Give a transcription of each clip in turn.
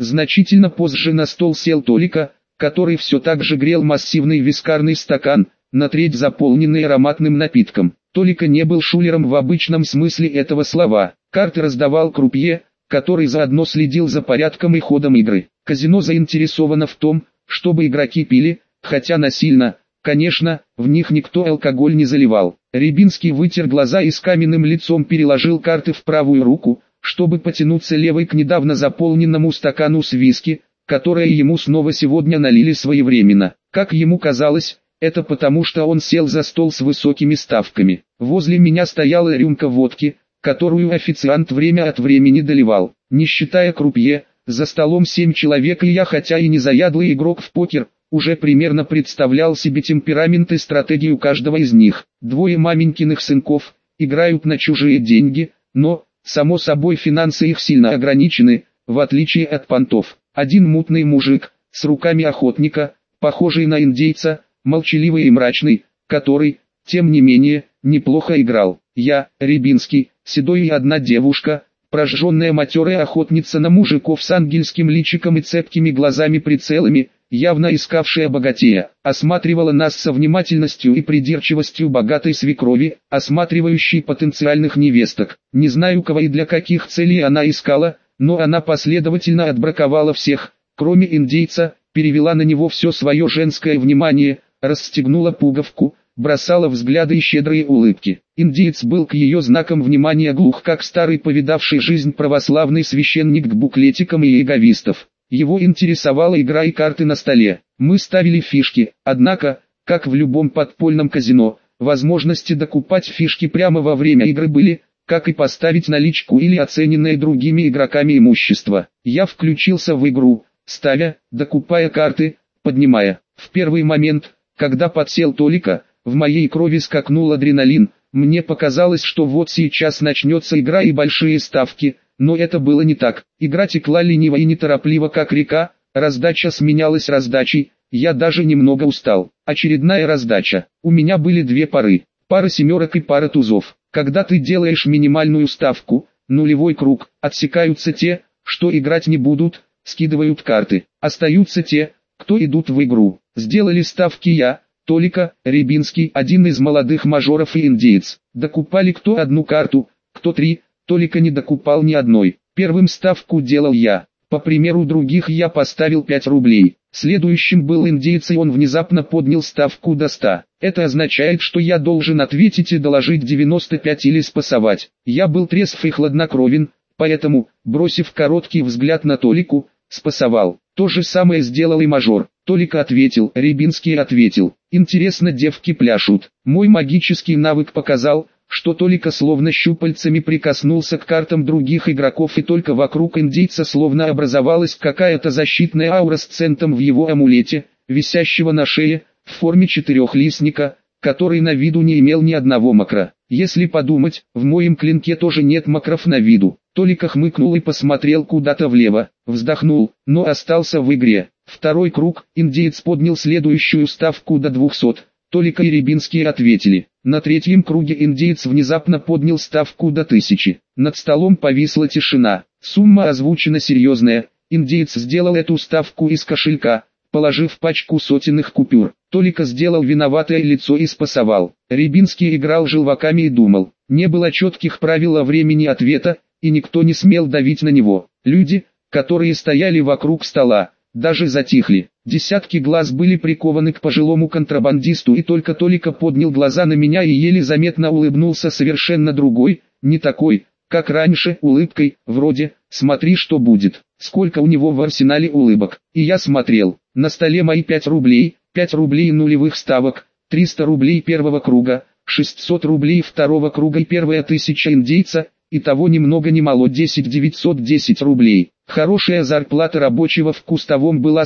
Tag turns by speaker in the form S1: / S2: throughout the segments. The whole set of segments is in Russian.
S1: Значительно позже на стол сел Толика, который все так же грел массивный вискарный стакан, на треть заполненный ароматным напитком. Толика не был шулером в обычном смысле этого слова. Карты раздавал крупье, который заодно следил за порядком и ходом игры. Казино заинтересовано в том, чтобы игроки пили, хотя насильно, конечно, в них никто алкоголь не заливал. Рябинский вытер глаза и с каменным лицом переложил карты в правую руку, чтобы потянуться левой к недавно заполненному стакану с виски, которое ему снова сегодня налили своевременно. Как ему казалось, это потому что он сел за стол с высокими ставками. Возле меня стояла рюмка водки, которую официант время от времени доливал. Не считая крупье, за столом 7 человек, и я, хотя и не заядлый игрок в покер, уже примерно представлял себе темперамент и стратегию каждого из них. Двое маменькиных сынков играют на чужие деньги, но, само собой, финансы их сильно ограничены, в отличие от понтов. Один мутный мужик, с руками охотника, похожий на индейца, молчаливый и мрачный, который, тем не менее, неплохо играл. Я, Рябинский, седой, и одна девушка, прожженная матерая охотница на мужиков с ангельским личиком и цепкими глазами-прицелами, явно искавшая богатея, осматривала нас со внимательностью и придирчивостью богатой свекрови, осматривающей потенциальных невесток. Не знаю, кого и для каких целей она искала, но она последовательно отбраковала всех, кроме индейца, перевела на него все свое женское внимание, расстегнула пуговку, бросала взгляды и щедрые улыбки. Индеец был к ее знакам внимания глух, как старый повидавший жизнь православный священник к буклетикам и яговистов. Его интересовала игра и карты на столе. Мы ставили фишки, однако, как в любом подпольном казино, возможности докупать фишки прямо во время игры были, как и поставить наличку или оцененное другими игроками имущество. Я включился в игру, ставя, докупая карты, поднимая. В первый момент, когда подсел Толика, в моей крови скакнул адреналин. Мне показалось, что вот сейчас начнется игра и большие ставки, но это было не так. Игра текла лениво и неторопливо, как река, раздача сменялась раздачей, я даже немного устал. Очередная раздача. У меня были две пары, пара семерок и пара тузов. Когда ты делаешь минимальную ставку, нулевой круг, отсекаются те, что играть не будут, скидывают карты. Остаются те, кто идут в игру. Сделали ставки я, Толика, Рябинский, один из молодых мажоров и индеец. Докупали кто одну карту, кто три, Толика не докупал ни одной. Первым ставку делал я. По примеру других я поставил 5 рублей. Следующим был индеец, и он внезапно поднял ставку до 100. Это означает, что я должен ответить и доложить 95 или спасовать. Я был трезв и хладнокровен, поэтому, бросив короткий взгляд на Толику, спасовал. То же самое сделал и мажор. Толика ответил, Рябинский ответил. Интересно, девки пляшут. Мой магический навык показал, что Толика словно щупальцами прикоснулся к картам других игроков, и только вокруг индейца словно образовалась какая-то защитная аура с центом в его амулете, висящего на шее, в форме четырехлистника, который на виду не имел ни одного макра. Если подумать, в моем клинке тоже нет макров на виду. Толика хмыкнул и посмотрел куда-то влево, вздохнул, но остался в игре. Второй круг, индеец поднял следующую ставку до 200. Толика и Рябинский ответили. На третьем круге индеец внезапно поднял ставку до 1000. Над столом повисла тишина. Сумма озвучена серьезная. Индеец сделал эту ставку из кошелька, положив пачку сотенных купюр. Толика сделал виноватое лицо и спасовал. Рябинский играл желваками и думал. Не было четких правил о времени ответа, и никто не смел давить на него. Люди, которые стояли вокруг стола, даже затихли. Десятки глаз были прикованы к пожилому контрабандисту, и только Толика поднял глаза на меня и еле заметно улыбнулся совершенно другой, не такой, как раньше, улыбкой, вроде «смотри, что будет». Сколько у него в арсенале улыбок. И я смотрел. На столе мои 5 рублей, 5 рублей нулевых ставок, 300 рублей первого круга, 600 рублей второго круга и первая 1000 индейца, итого ни много ни мало 10 910 рублей. Хорошая зарплата рабочего в Кустовом была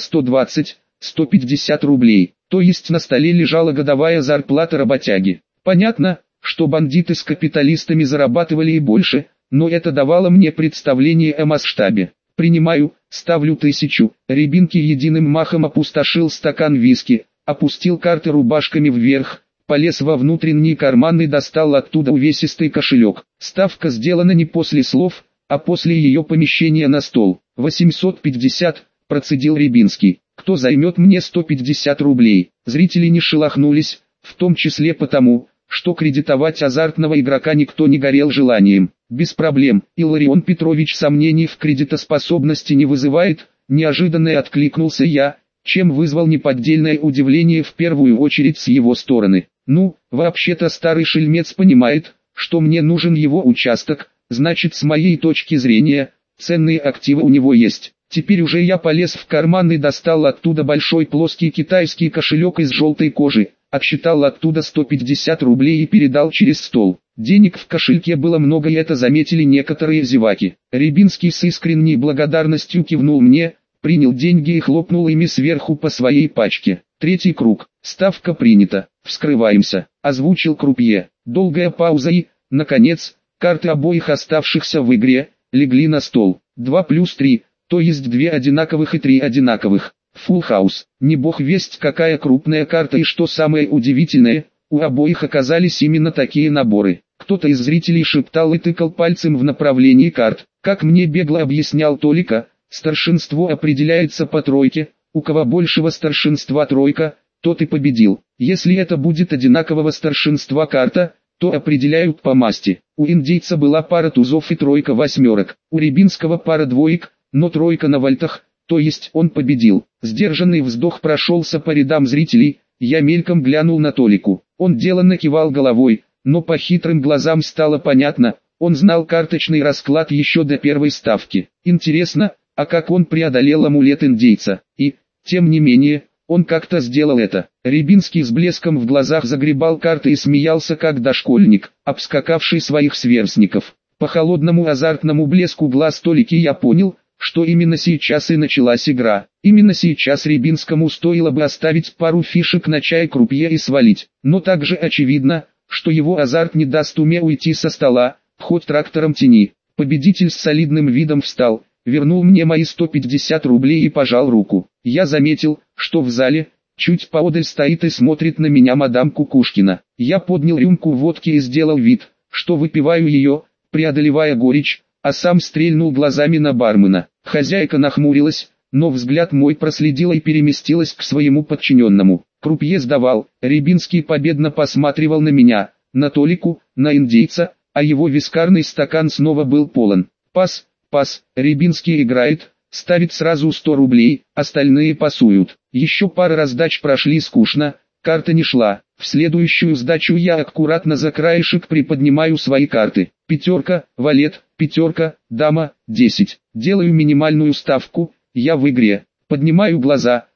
S1: 120-150 рублей, то есть на столе лежала годовая зарплата работяги. Понятно, что бандиты с капиталистами зарабатывали и больше, но это давало мне представление о масштабе. Принимаю, ставлю 1000. Рябинский единым махом опустошил стакан виски, опустил карты рубашками вверх, полез во внутренний карман и достал оттуда увесистый кошелек. Ставка сделана не после слов, а после ее помещения на стол. 850, процедил Рябинский. Кто займет мне 150 рублей? Зрители не шелохнулись, в том числе потому, что кредитовать азартного игрока никто не горел желанием. Без проблем, Илларион Петрович сомнений в кредитоспособности не вызывает, неожиданно откликнулся я, чем вызвал неподдельное удивление в первую очередь с его стороны. Ну, вообще-то старый шельмец понимает, что мне нужен его участок, значит с моей точки зрения, ценные активы у него есть. Теперь уже я полез в карман и достал оттуда большой плоский китайский кошелек из желтой кожи, отсчитал оттуда 150 рублей и передал через стол. Денег в кошельке было много, и это заметили некоторые зеваки. Рябинский с искренней благодарностью кивнул мне, принял деньги и хлопнул ими сверху по своей пачке. Третий круг. Ставка принята. Вскрываемся, озвучил крупье. Долгая пауза и, наконец, карты обоих оставшихся в игре легли на стол. 2 плюс 3, то есть 2 одинаковых и 3 одинаковых. Фулл хаус. Не бог весть какая крупная карта, и что самое удивительное, у обоих оказались именно такие наборы. Кто-то из зрителей шептал и тыкал пальцем в направлении карт. Как мне бегло объяснял Толика, старшинство определяется по тройке, у кого большего старшинства тройка, тот и победил. Если это будет одинакового старшинства карта, то определяют по масти. У индейца была пара тузов и тройка восьмерок, у Рябинского пара двоек, но тройка на вальтах, то есть он победил. Сдержанный вздох прошелся по рядам зрителей, я мельком глянул на Толику. Он деланно кивал головой, но по хитрым глазам стало понятно, он знал карточный расклад еще до первой ставки. Интересно, а как он преодолел амулет индейца? И, тем не менее, он как-то сделал это. Рябинский с блеском в глазах загребал карты и смеялся как дошкольник, обскакавший своих сверстников. По холодному азартному блеску глаз Толики я понял, что именно сейчас и началась игра. Именно сейчас Рябинскому стоило бы оставить пару фишек на чай крупье и свалить. Но также очевидно, что его азарт не даст уме уйти со стола, хоть трактором тяни. Победитель с солидным видом встал, вернул мне мои 150 рублей и пожал руку. Я заметил, что в зале, чуть поодаль стоит и смотрит на меня мадам Кукушкина. Я поднял рюмку водки и сделал вид, что выпиваю ее, преодолевая горечь, а сам стрельнул глазами на бармена. Хозяйка нахмурилась, но взгляд мой проследила и переместилась к своему подчиненному. Крупье сдавал, Рябинский победно посматривал на меня, на Толику, на индейца, а его вискарный стакан снова был полон. Пас, Рябинский играет, ставит сразу 100 рублей, остальные пасуют. Еще пара раздач прошли скучно, карта не шла. В следующую сдачу я аккуратно за краешек приподнимаю свои карты. Пятерка, валет, пятерка, дама, 10. Делаю минимальную ставку, я в игре. Поднимаю глаза,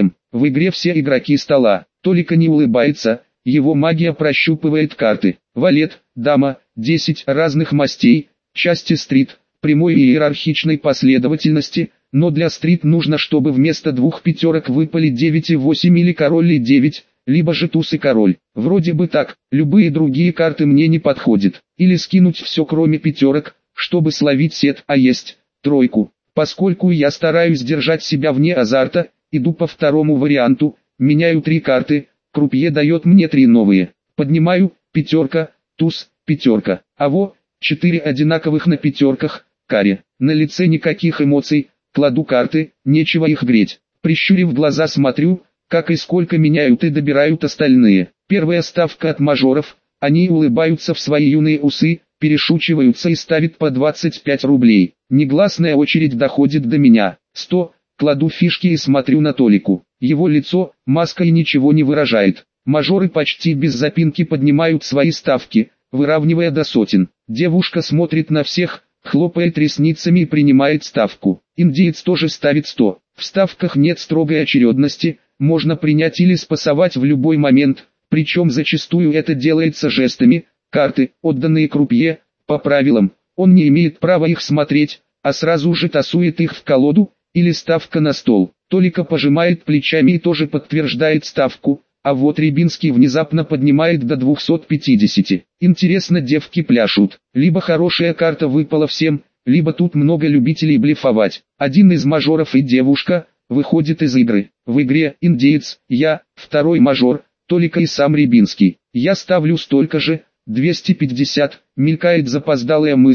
S1: в игре все игроки стола. Толика не улыбается, его магия прощупывает карты. Валет, дама, 10 разных мастей, части стрит, прямой и иерархичной последовательности, но для стрит нужно, чтобы вместо двух пятерок выпали 9 и 8 или король и 9, либо же туз и король. Вроде бы так, любые другие карты мне не подходят. Или скинуть все кроме пятерок, чтобы словить сет, а есть тройку. Поскольку я стараюсь держать себя вне азарта, иду по второму варианту, меняю 3 карты, крупье дает мне 3 новые. Поднимаю, пятерка, туз, пятерка. Аво, 4 одинаковых на пятерках, каре. На лице никаких эмоций, кладу карты, нечего их греть. Прищурив глаза смотрю, как и сколько меняют и добирают остальные. Первая ставка от мажоров, они улыбаются в свои юные усы, перешучиваются и ставят по 25 рублей. Негласная очередь доходит до меня. 100, кладу фишки и смотрю на Толику. Его лицо, маска и ничего не выражает. Мажоры почти без запинки поднимают свои ставки, выравнивая до сотен. Девушка смотрит на всех, хлопает ресницами и принимает ставку. Индеец тоже ставит 100. В ставках нет строгой очередности, можно принять или спасовать в любой момент, причем зачастую это делается жестами. Карты, отданные крупье, по правилам, он не имеет права их смотреть, а сразу же тасует их в колоду, или ставка на стол. Толика пожимает плечами и тоже подтверждает ставку, а вот Рябинский внезапно поднимает до 250. Интересно, девки пляшут, либо хорошая карта выпала всем, либо тут много любителей блефовать. Один из мажоров и девушка выходит из игры. В игре индеец, я, второй мажор, Толика и сам Рябинский. Я ставлю столько же, 250, мелькает запоздалая мысль,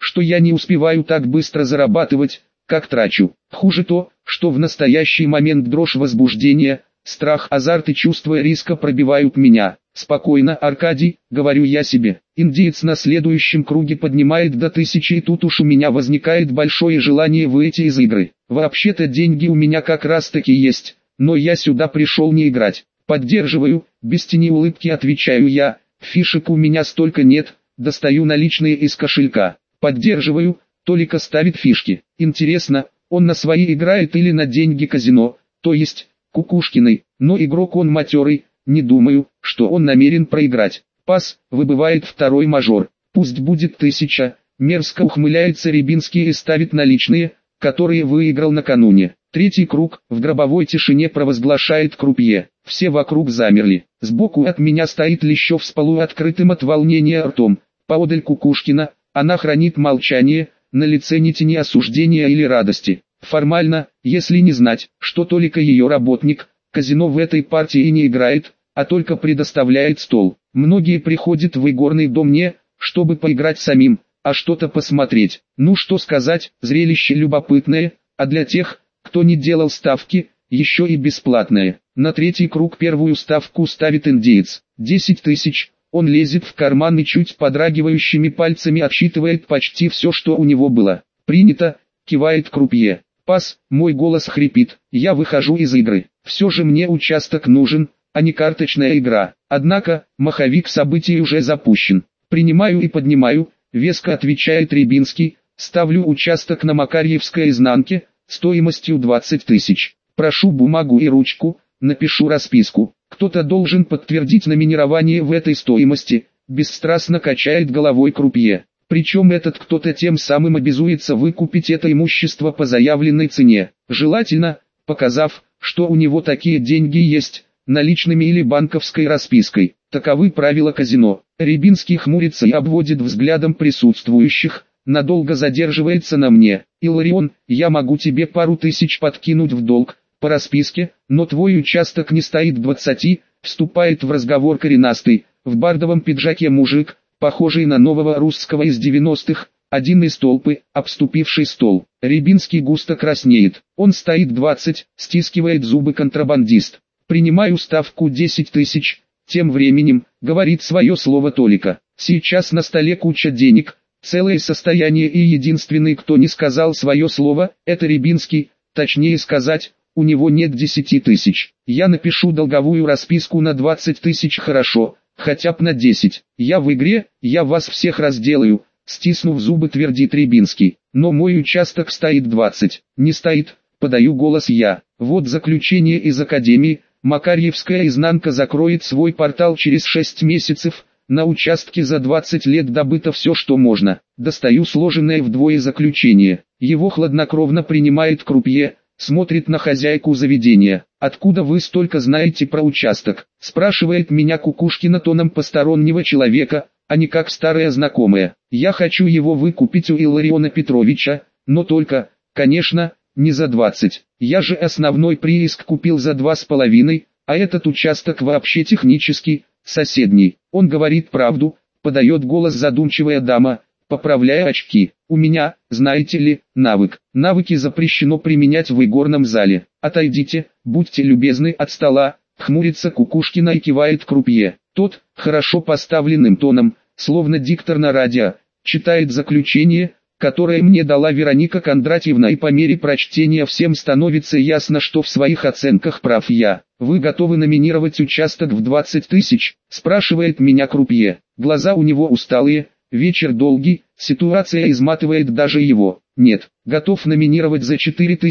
S1: что я не успеваю так быстро зарабатывать, как трачу. Хуже то, что в настоящий момент дрожь возбуждения, страх, азарт и чувство риска пробивают меня. «Спокойно, Аркадий», — говорю я себе. Индиец на следующем круге поднимает до 1000, и тут уж у меня возникает большое желание выйти из игры. Вообще-то деньги у меня как раз таки есть, но я сюда пришел не играть. Поддерживаю, без тени улыбки отвечаю я, фишек у меня столько нет, достаю наличные из кошелька. Поддерживаю, Толика ставит фишки. Интересно, он на свои играет или на деньги казино, то есть, Кукушкиной, но игрок он матерый. Не думаю, что он намерен проиграть. Пас, выбывает второй мажор. Пусть будет 1000. Мерзко ухмыляется Рябинский и ставит наличные, которые выиграл накануне. Третий круг, в гробовой тишине провозглашает крупье. Все вокруг замерли. Сбоку от меня стоит Лещев с полуоткрытым от волнения ртом. Поодаль Кукушкина, она хранит молчание, на лице ни тени осуждения или радости. Формально, если не знать, что Толика ее работник, казино в этой партии не играет, а только предоставляет стол. Многие приходят в игорный дом не, чтобы поиграть самим, а что-то посмотреть. Ну что сказать, зрелище любопытное, а для тех, кто не делал ставки, еще и бесплатное. На третий круг первую ставку ставит индеец. 10 000, он лезет в карман и чуть подрагивающими пальцами отсчитывает почти все, что у него было. Принято, кивает крупье. Пас, мой голос хрипит, я выхожу из игры. Все же мне участок нужен, а не карточная игра. Однако, маховик событий уже запущен. Принимаю и поднимаю, веско отвечает Рябинский, ставлю участок на Макарьевской изнанке, стоимостью 20 000. Прошу бумагу и ручку, напишу расписку. Кто-то должен подтвердить номинирование в этой стоимости, бесстрастно качает головой крупье. Причем этот кто-то тем самым обязуется выкупить это имущество по заявленной цене. Желательно, показав, что у него такие деньги есть, наличными или банковской распиской. Таковы правила казино. Рябинский хмурится и обводит взглядом присутствующих, надолго задерживается на мне. Иларион, я могу тебе пару тысяч подкинуть в долг, по расписке, но твой участок не стоит 20, вступает в разговор коренастый, в бардовом пиджаке мужик, похожий на нового русского из 90-х, один из толпы, обступивший стол. Рябинский густо краснеет. Он стоит 20, стискивает зубы контрабандист. Принимаю ставку 10 000. Тем временем, говорит свое слово Толика. Сейчас на столе куча денег, целое состояние, и единственный, кто не сказал свое слово, это Рябинский, точнее сказать, у него нет 10 000. Я напишу долговую расписку на 20 000, хорошо. Хотя б на 10. Я в игре, я вас всех разделаю, стиснув зубы, твердит Рябинский. Но мой участок стоит 20. Не стоит, подаю голос я. Вот заключение из академии. Макарьевская изнанка закроет свой портал через 6 месяцев. На участке за 20 лет добыто все, что можно. Достаю сложенное вдвое заключение. Его хладнокровно принимает крупье. Смотрит на хозяйку заведения. «Откуда вы столько знаете про участок?» Спрашивает меня Кукушкина тоном постороннего человека, а не как старая знакомая. Я хочу его выкупить у Иллариона Петровича, но только, конечно, не за 20. Я же основной прииск купил за 2,5, а этот участок вообще технически, соседний. Он говорит правду, подает голос задумчивая дама, поправляя очки. У меня, знаете ли, навык. Навыки запрещено применять в игорном зале. Отойдите, будьте любезны, от стола. Хмурится Кукушкина и кивает крупье. Тот, хорошо поставленным тоном, словно диктор на радио, читает заключение, которое мне дала Вероника Кондратьевна, и по мере прочтения всем становится ясно, что в своих оценках прав я. «Вы готовы номинировать участок в 20 000?» спрашивает меня крупье. Глаза у него усталые. Вечер долгий, ситуация изматывает даже его. Нет, готов номинировать за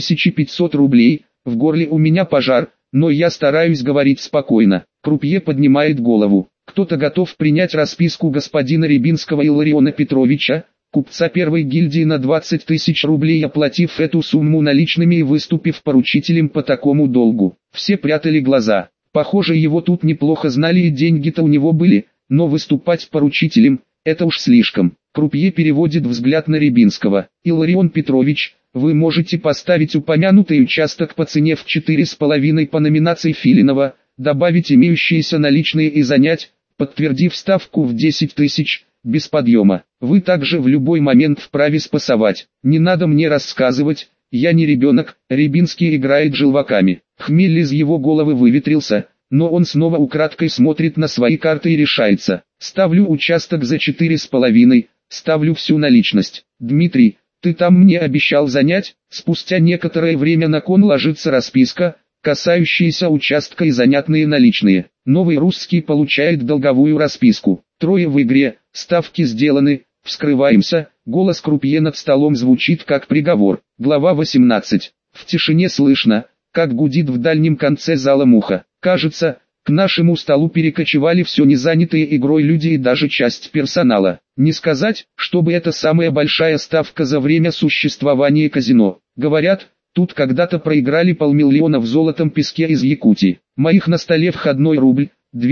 S1: 4500 рублей, в горле у меня пожар, но я стараюсь говорить спокойно. Крупье поднимает голову. Кто-то готов принять расписку господина Рябинского Иллариона Петровича, купца первой гильдии, на 20 000 рублей, оплатив эту сумму наличными и выступив поручителем по такому долгу. Все прятали глаза. Похоже, его тут неплохо знали и деньги-то у него были, но выступать поручителем – это уж слишком. Крупье переводит взгляд на Рябинского. «Илларион Петрович, вы можете поставить упомянутый участок по цене в 4,5 по номинации Филинова, добавить имеющиеся наличные и занять, подтвердив ставку в 10 000, без подъема. Вы также в любой момент вправе спасовать. Не надо мне рассказывать, я не ребенок, Рябинский играет желваками. Хмель из его головы выветрился, но он снова украдкой смотрит на свои карты и решается. Ставлю участок за 4,5, ставлю всю наличность. Дмитрий, ты там мне обещал занять? Спустя некоторое время на кон ложится расписка, касающаяся участка и занятные наличные. Новый русский получает долговую расписку. Трое в игре, ставки сделаны, вскрываемся, голос крупье над столом звучит как приговор. Глава 18. В тишине слышно, как гудит в дальнем конце зала муха. Кажется, к нашему столу перекочевали все незанятые игрой люди и даже часть персонала. Не сказать, чтобы это самая большая ставка за время существования казино. Говорят, тут когда-то проиграли 500 000 в золотом песке из Якутии. Моих на столе входной рубль,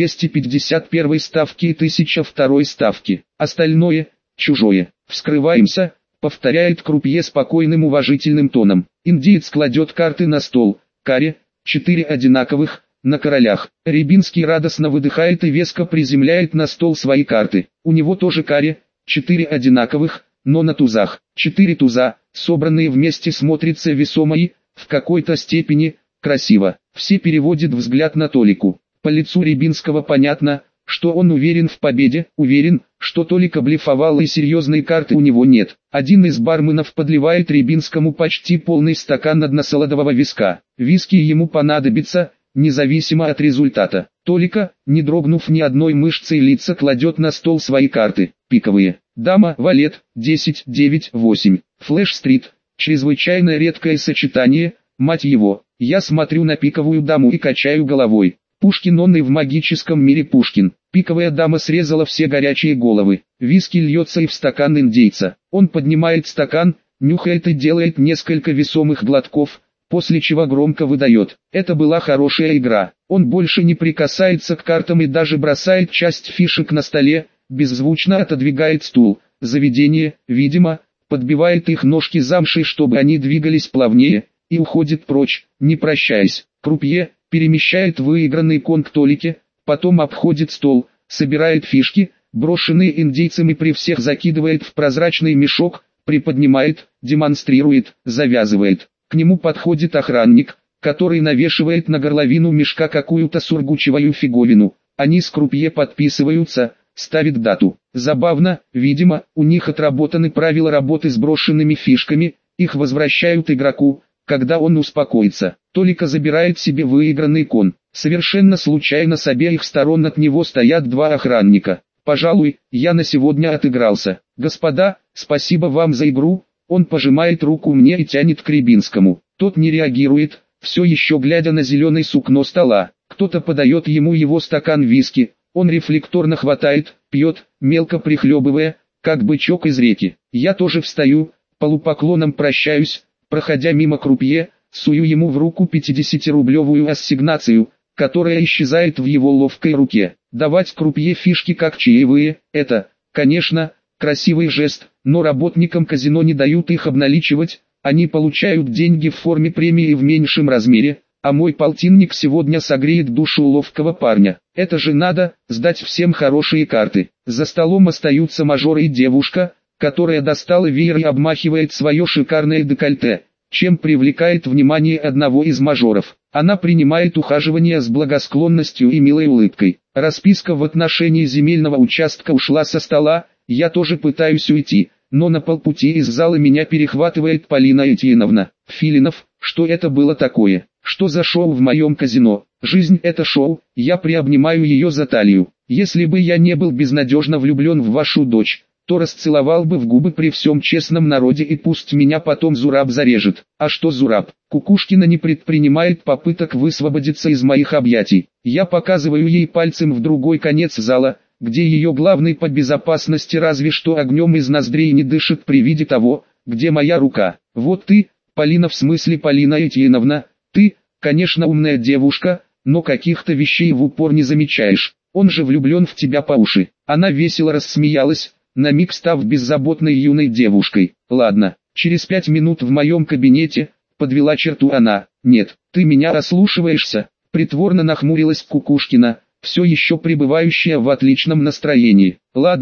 S1: 251 ставки и 1002 ставки. Остальное – чужое. Вскрываемся, повторяет крупье спокойным уважительным тоном. Индиец кладет карты на стол. Каре, 4 одинаковых, на королях. Рябинский радостно выдыхает и веско приземляет на стол свои карты. У него тоже каре, 4 одинаковых, но на тузах. 4 туза, собранные вместе, смотрятся весомо и, в какой-то степени, красиво. Все переводят взгляд на Толику. По лицу Рябинского понятно, что он уверен в победе, уверен, что Толика блефовал и серьезной карты у него нет. Один из барменов подливает Рябинскому почти полный стакан односолодового виска. Виски ему понадобится, независимо от результата. Толика, не дрогнув ни одной мышцей лица, кладет на стол свои карты. Пиковые. Дама, валет, 10, 9, 8. Флэш-стрит. Чрезвычайно редкое сочетание, мать его. Я смотрю на пиковую даму и качаю головой. Пушкин, он и в магическом мире Пушкин. Пиковая дама срезала все горячие головы. Виски льется и в стакан индейца. Он поднимает стакан, нюхает и делает несколько весомых глотков, после чего громко выдает: это была хорошая игра. Он больше не прикасается к картам и даже бросает часть фишек на столе, беззвучно отодвигает стул. Заведение, видимо, подбивает их ножки замшей, чтобы они двигались плавнее, и уходит прочь, не прощаясь. Крупье перемещает выигранный кон к Толике, потом обходит стол, собирает фишки, брошенные индейцами, при всех закидывает в прозрачный мешок, приподнимает, демонстрирует, завязывает. К нему подходит охранник, который навешивает на горловину мешка какую-то сургучевую фиговину. Они с крупье подписываются, ставит дату. Забавно, видимо, у них отработаны правила работы с брошенными фишками, их возвращают игроку, когда он успокоится. Толика забирает себе выигранный кон. Совершенно случайно с обеих сторон от него стоят два охранника. Пожалуй, я на сегодня отыгрался. Господа, спасибо вам за игру. Он пожимает руку мне и тянет к Рябинскому. Тот не реагирует, все еще глядя на зеленое сукно стола. Кто-то подает ему его стакан виски. Он рефлекторно хватает, пьет, мелко прихлебывая, как бычок из реки. Я тоже встаю, полупоклоном прощаюсь, проходя мимо крупье, сую ему в руку 50-рублевую ассигнацию, которая исчезает в его ловкой руке. Давать крупье фишки как чаевые – это, конечно, красивый жест, но работникам казино не дают их обналичивать, они получают деньги в форме премии в меньшем размере, а мой полтинник сегодня согреет душу ловкого парня. Это же надо, сдать всем хорошие карты. За столом остаются мажор и девушка, которая достала веер и обмахивает свое шикарное декольте, чем привлекает внимание одного из мажоров. Она принимает ухаживание с благосклонностью и милой улыбкой. Расписка в отношении земельного участка ушла со стола, я тоже пытаюсь уйти, но на полпути из зала меня перехватывает Полина Этьеновна. Филинов, что это было такое? Что за шоу в моем казино? Жизнь это шоу, я приобнимаю ее за талию. Если бы я не был безнадежно влюблен в вашу дочь, то расцеловал бы в губы при всем честном народе, и пусть меня потом Зураб зарежет. А что Зураб? Кукушкина не предпринимает попыток высвободиться из моих объятий. Я показываю ей пальцем в другой конец зала, где ее главный по безопасности разве что огнем из ноздрей не дышит при виде того, где моя рука. Вот ты, Полина, в смысле Полина Этьеновна, ты, конечно, умная девушка, но каких-то вещей в упор не замечаешь. Он же влюблен в тебя по уши. Она весело рассмеялась, на миг став беззаботной юной девушкой. Ладно, через 5 минут в моем кабинете, подвела черту она. Нет, ты меня ослушиваешься, притворно нахмурилась Кукушкина, все еще пребывающая в отличном настроении. Ладно,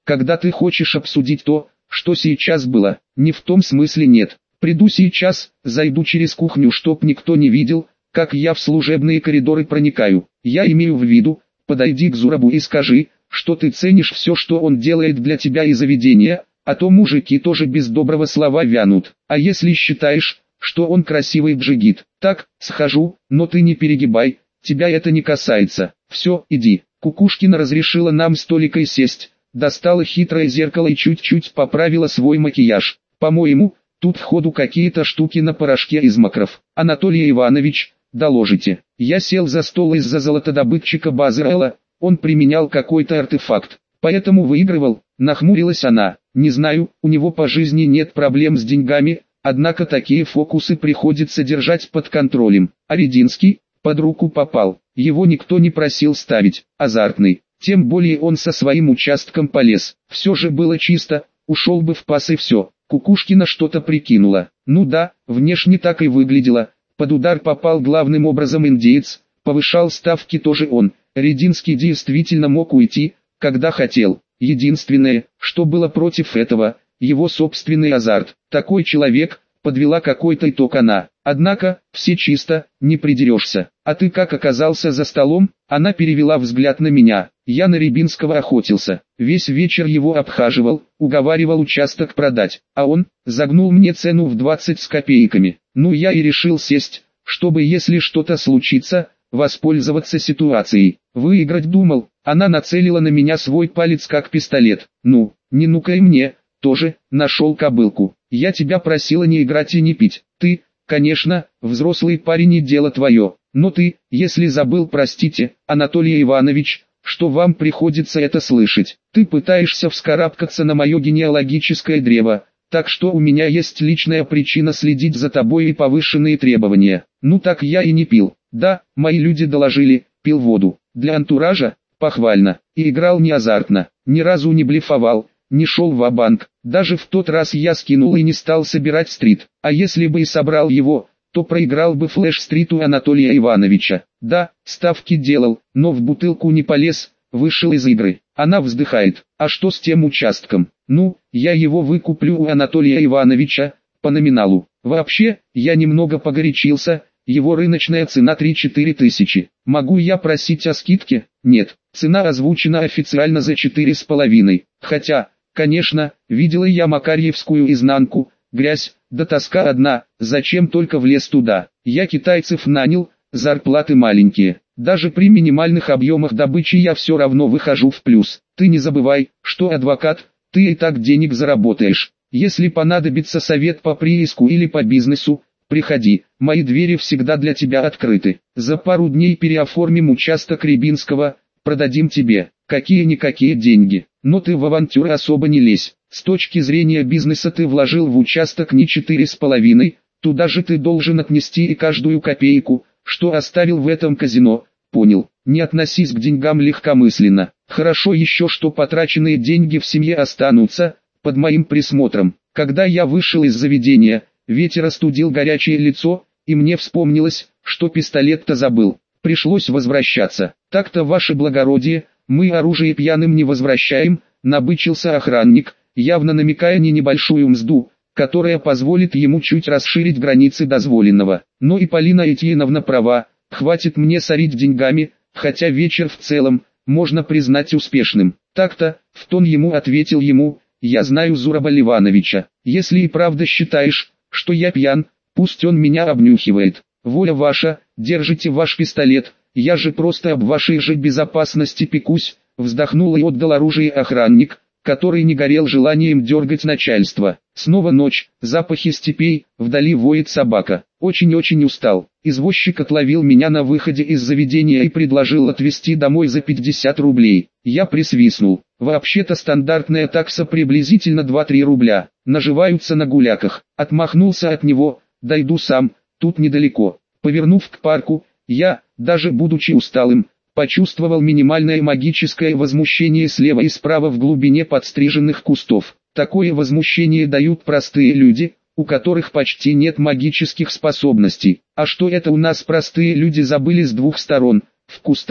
S1: когда ты хочешь обсудить то, что сейчас было, не в том смысле нет. Приду сейчас, зайду через кухню, чтоб никто не видел, как я в служебные коридоры проникаю. Я имею в виду, подойди к Зурабу и скажи, что ты ценишь все, что он делает для тебя и заведения, а то мужики тоже без доброго слова вянут. А если считаешь, что он красивый джигит, так, схожу, но ты не перегибай, тебя это не касается. Все, иди. Кукушкина разрешила нам с Толикой сесть, достала хитрое зеркало и чуть-чуть поправила свой макияж. По-моему, тут входу какие-то штуки на порошке из макров. Анатолий Иванович, доложите. Я сел за стол из-за золотодобытчика Базарелла, он применял какой-то артефакт, поэтому выигрывал. Нахмурилась она. Не знаю, у него по жизни нет проблем с деньгами, однако такие фокусы приходится держать под контролем. А Рединский под руку попал. Его никто не просил ставить. Азартный. Тем более он со своим участком полез. Все же было чисто, ушел бы в пас и все. Кукушкина что-то прикинула. Ну да, внешне так и выглядело. Под удар попал главным образом индеец, повышал ставки тоже он. Рединский действительно мог уйти, когда хотел. Единственное, что было против этого, его собственный азарт. Такой человек, подвела какой-то итог она. Однако, все чисто, не придерешься. А ты как оказался за столом? Она перевела взгляд на меня. Я на Рябинского охотился. Весь вечер его обхаживал, уговаривал участок продать. А он, загнул мне цену в 20 с копейками. Ну я и решил сесть, чтобы если что-то случится, воспользоваться ситуацией. Выиграть думал. Она нацелила на меня свой палец как пистолет. Ну, не нукай мне, тоже, нашел кобылку. Я тебя просила не играть и не пить. Ты, конечно, взрослый парень и дело твое. Но ты, если забыл, простите, Анатолий Иванович, что вам приходится это слышать. Ты пытаешься вскарабкаться на мое генеалогическое древо, так что у меня есть личная причина следить за тобой и повышенные требования. Ну так я и не пил. Да, мои люди доложили, пил воду. Для антуража, похвально, и играл не азартно, ни разу не блефовал, не шел ва-банк. Даже в тот раз я скинул и не стал собирать стрит. А если бы и собрал его, то проиграл бы флеш-стрит у Анатолия Ивановича. Да, ставки делал, но в бутылку не полез, вышел из игры. Она вздыхает. А что с тем участком? Ну, я его выкуплю у Анатолия Ивановича, по номиналу. Вообще, я немного погорячился, его рыночная цена 3-4 тысячи. Могу я просить о скидке? Нет, цена озвучена официально за 4,5. Хотя, конечно, видела я Макарьевскую изнанку, грязь, да тоска одна, зачем только влез туда. Я китайцев нанял, зарплаты маленькие. Даже при минимальных объемах добычи я все равно выхожу в плюс. Ты не забывай, что адвокат, ты и так денег заработаешь. Если понадобится совет по прииску или по бизнесу, приходи, мои двери всегда для тебя открыты. За пару дней переоформим участок Рябинского, продадим тебе. Какие-никакие деньги, но ты в авантюры особо не лезь. С точки зрения бизнеса ты вложил в участок не 4,5, туда же ты должен отнести и каждую копейку, что оставил в этом казино. Понял, не относись к деньгам легкомысленно. Хорошо еще, что потраченные деньги в семье останутся, под моим присмотром. Когда я вышел из заведения, ветер остудил горячее лицо, и мне вспомнилось, что пистолет-то забыл. Пришлось возвращаться. Так-то, ваше благородие, мы оружие пьяным не возвращаем, набычился охранник, явно намекая на небольшую мзду, которая позволит ему чуть расширить границы дозволенного. Но и Полина Этьеновна права, хватит мне сорить деньгами, хотя вечер в целом, можно признать успешным. Так-то, в тон ему ответил ему, я знаю Зураба Ливановича, если и правда считаешь, что я пьян, пусть он меня обнюхивает. Воля ваша, держите ваш пистолет, я же просто об вашей же безопасности пекусь, вздохнул и отдал оружие охранник, который не горел желанием дергать начальство. Снова ночь, запахи степей, вдали воет собака. Очень-очень устал. Извозчик отловил меня на выходе из заведения и предложил отвезти домой за 50 рублей. Я присвистнул. Вообще-то стандартная такса приблизительно 2-3 рубля. Наживаются на гуляках. Отмахнулся от него, дойду сам, тут недалеко. Повернув к парку, я, даже будучи усталым, почувствовал минимальное магическое возмущение слева и справа в глубине подстриженных кустов. Такое возмущение дают простые люди, у которых почти нет магических способностей. А что это у нас простые люди забыли с двух сторон, в кустах?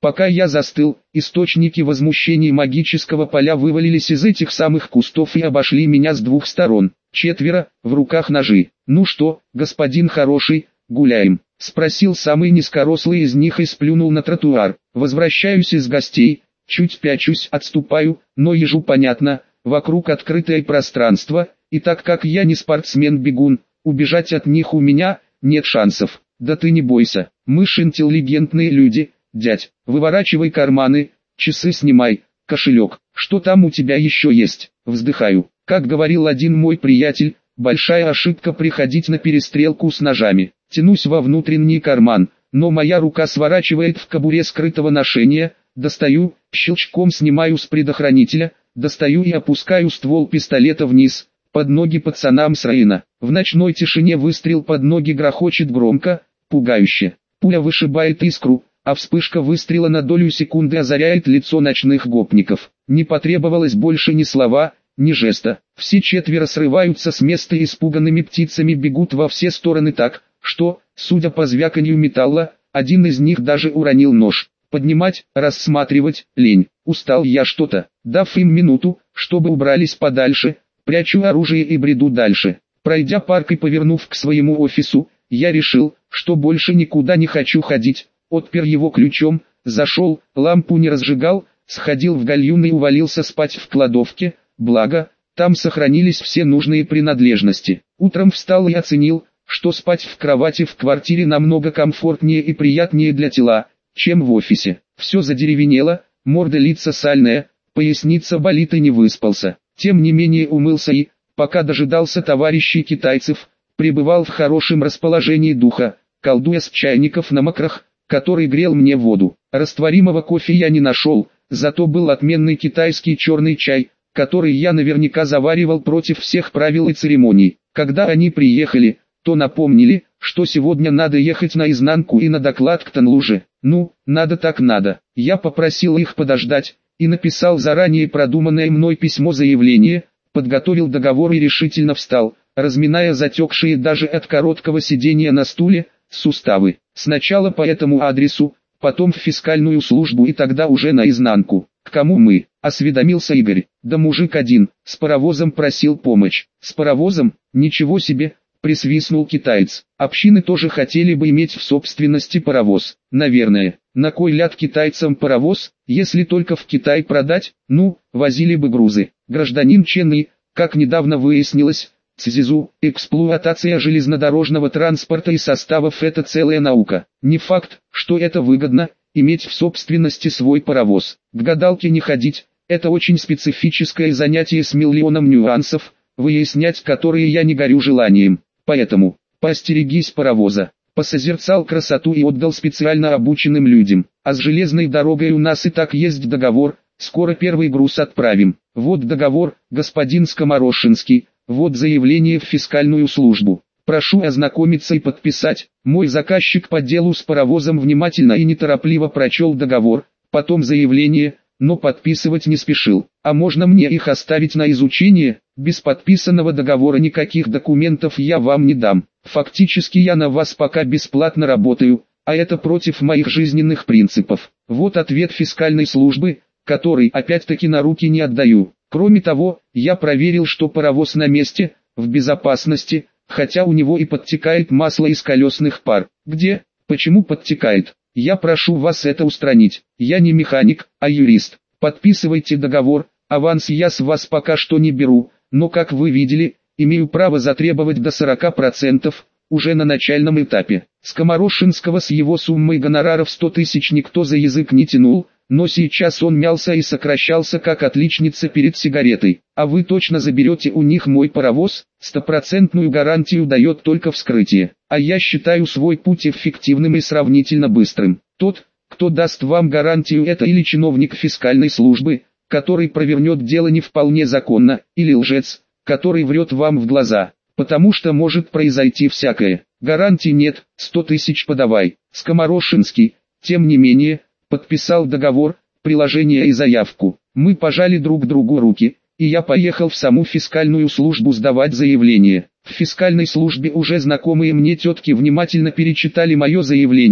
S1: Пока я застыл, источники возмущений магического поля вывалились из этих самых кустов и обошли меня с двух сторон. 4, в руках ножи. «Ну что, господин хороший, гуляем?» — спросил самый низкорослый из них и сплюнул на тротуар. «Возвращаюсь из гостей, чуть пячусь, отступаю, но ежу понятно, вокруг открытое пространство, и так как я не спортсмен-бегун, убежать от них у меня нет шансов». «Да ты не бойся, мы ж интеллигентные люди, дядь, выворачивай карманы, часы снимай, кошелек, что там у тебя еще есть?» Вздыхаю. Как говорил один мой приятель, большая ошибка приходить на перестрелку с ножами. Тянусь во внутренний карман, но моя рука сворачивает в кобуре скрытого ношения, достаю, щелчком снимаю с предохранителя, достаю и опускаю ствол пистолета вниз, под ноги пацанам с района. В ночной тишине выстрел под ноги грохочет громко, пугающе. Пуля вышибает искру, а вспышка выстрела на долю секунды озаряет лицо ночных гопников. Не потребовалось больше ни слова, ни жеста. Все 4 срываются с места и испуганными птицами бегут во все стороны так, что, судя по звяканью металла, один из них даже уронил нож. Поднимать, рассматривать, лень. Устал я что-то. Дав им минуту, чтобы убрались подальше, прячу оружие и бреду дальше. Пройдя парк и повернув к своему офису, я решил, что больше никуда не хочу ходить. Отпер его ключом, зашел, лампу не разжигал, сходил в гальюн и увалился спать в кладовке, благо, там сохранились все нужные принадлежности. Утром встал и оценил, что спать в кровати в квартире намного комфортнее и приятнее для тела, чем в офисе. Все задеревенело, морда лица сальная, поясница болит и не выспался. Тем не менее умылся и, пока дожидался товарищей китайцев, пребывал в хорошем расположении духа, колдуя с чайников на макрах, который грел мне воду. Растворимого кофе я не нашел, зато был отменный китайский черный чай, который я наверняка заваривал против всех правил и церемоний. Когда они приехали, то напомнили, что сегодня надо ехать наизнанку и на доклад к Танлуже. Ну, надо так надо. Я попросил их подождать, и написал заранее продуманное мной письмо-заявление, подготовил договор и решительно встал, разминая затекшие даже от короткого сидения на стуле, суставы. Сначала по этому адресу, потом в фискальную службу и тогда уже наизнанку. «К кому мы?» — осведомился Игорь. «Да мужик один, с паровозом просил помощь». «С паровозом? Ничего себе!» — присвистнул китаец. «Общины тоже хотели бы иметь в собственности паровоз. Наверное. На кой ляд китайцам паровоз, если только в Китай продать? Ну, возили бы грузы». Гражданин Чен И, как недавно выяснилось, Цзизу, эксплуатация железнодорожного транспорта и составов — это целая наука. Не факт, что это выгодно, иметь в собственности свой паровоз. К гадалке не ходить, это очень специфическое занятие с миллионом нюансов, выяснять которые я не горю желанием. Поэтому, поостерегись паровоза. Посозерцал красоту и отдал специально обученным людям. А с железной дорогой у нас и так есть договор, скоро первый груз отправим. Вот договор, господин Скоморошинский, вот заявление в фискальную службу. Прошу ознакомиться и подписать. Мой заказчик по делу с паровозом внимательно и неторопливо прочел договор, потом заявление, но подписывать не спешил. А можно мне их оставить на изучение? Без подписанного договора никаких документов я вам не дам. Фактически я на вас пока бесплатно работаю, а это против моих жизненных принципов. Вот ответ фискальной службы, который опять-таки на руки не отдаю. Кроме того, я проверил, что паровоз на месте, в безопасности, хотя у него и подтекает масло из колесных пар. Где? Почему подтекает? Я прошу вас это устранить. Я не механик, а юрист. Подписывайте договор, аванс я с вас пока что не беру, но как вы видели, имею право затребовать до 40%, уже на начальном этапе. Скоморошинского с его суммой гонораров 100 тысяч никто за язык не тянул, но сейчас он мялся и сокращался как отличница перед сигаретой. А вы точно заберете у них мой паровоз? 100% гарантию дает только вскрытие. А я считаю свой путь эффективным и сравнительно быстрым. Тот, кто даст вам гарантию, это или чиновник фискальной службы, который провернет дело не вполне законно, или лжец, который врет вам в глаза. Потому что может произойти всякое. Гарантий нет, 100 тысяч подавай. Скоморошинский, тем не менее, подписал договор, приложение и заявку. Мы пожали друг другу руки, и я поехал в саму фискальную службу сдавать заявление. В фискальной службе уже знакомые мне тетки внимательно перечитали мое заявление,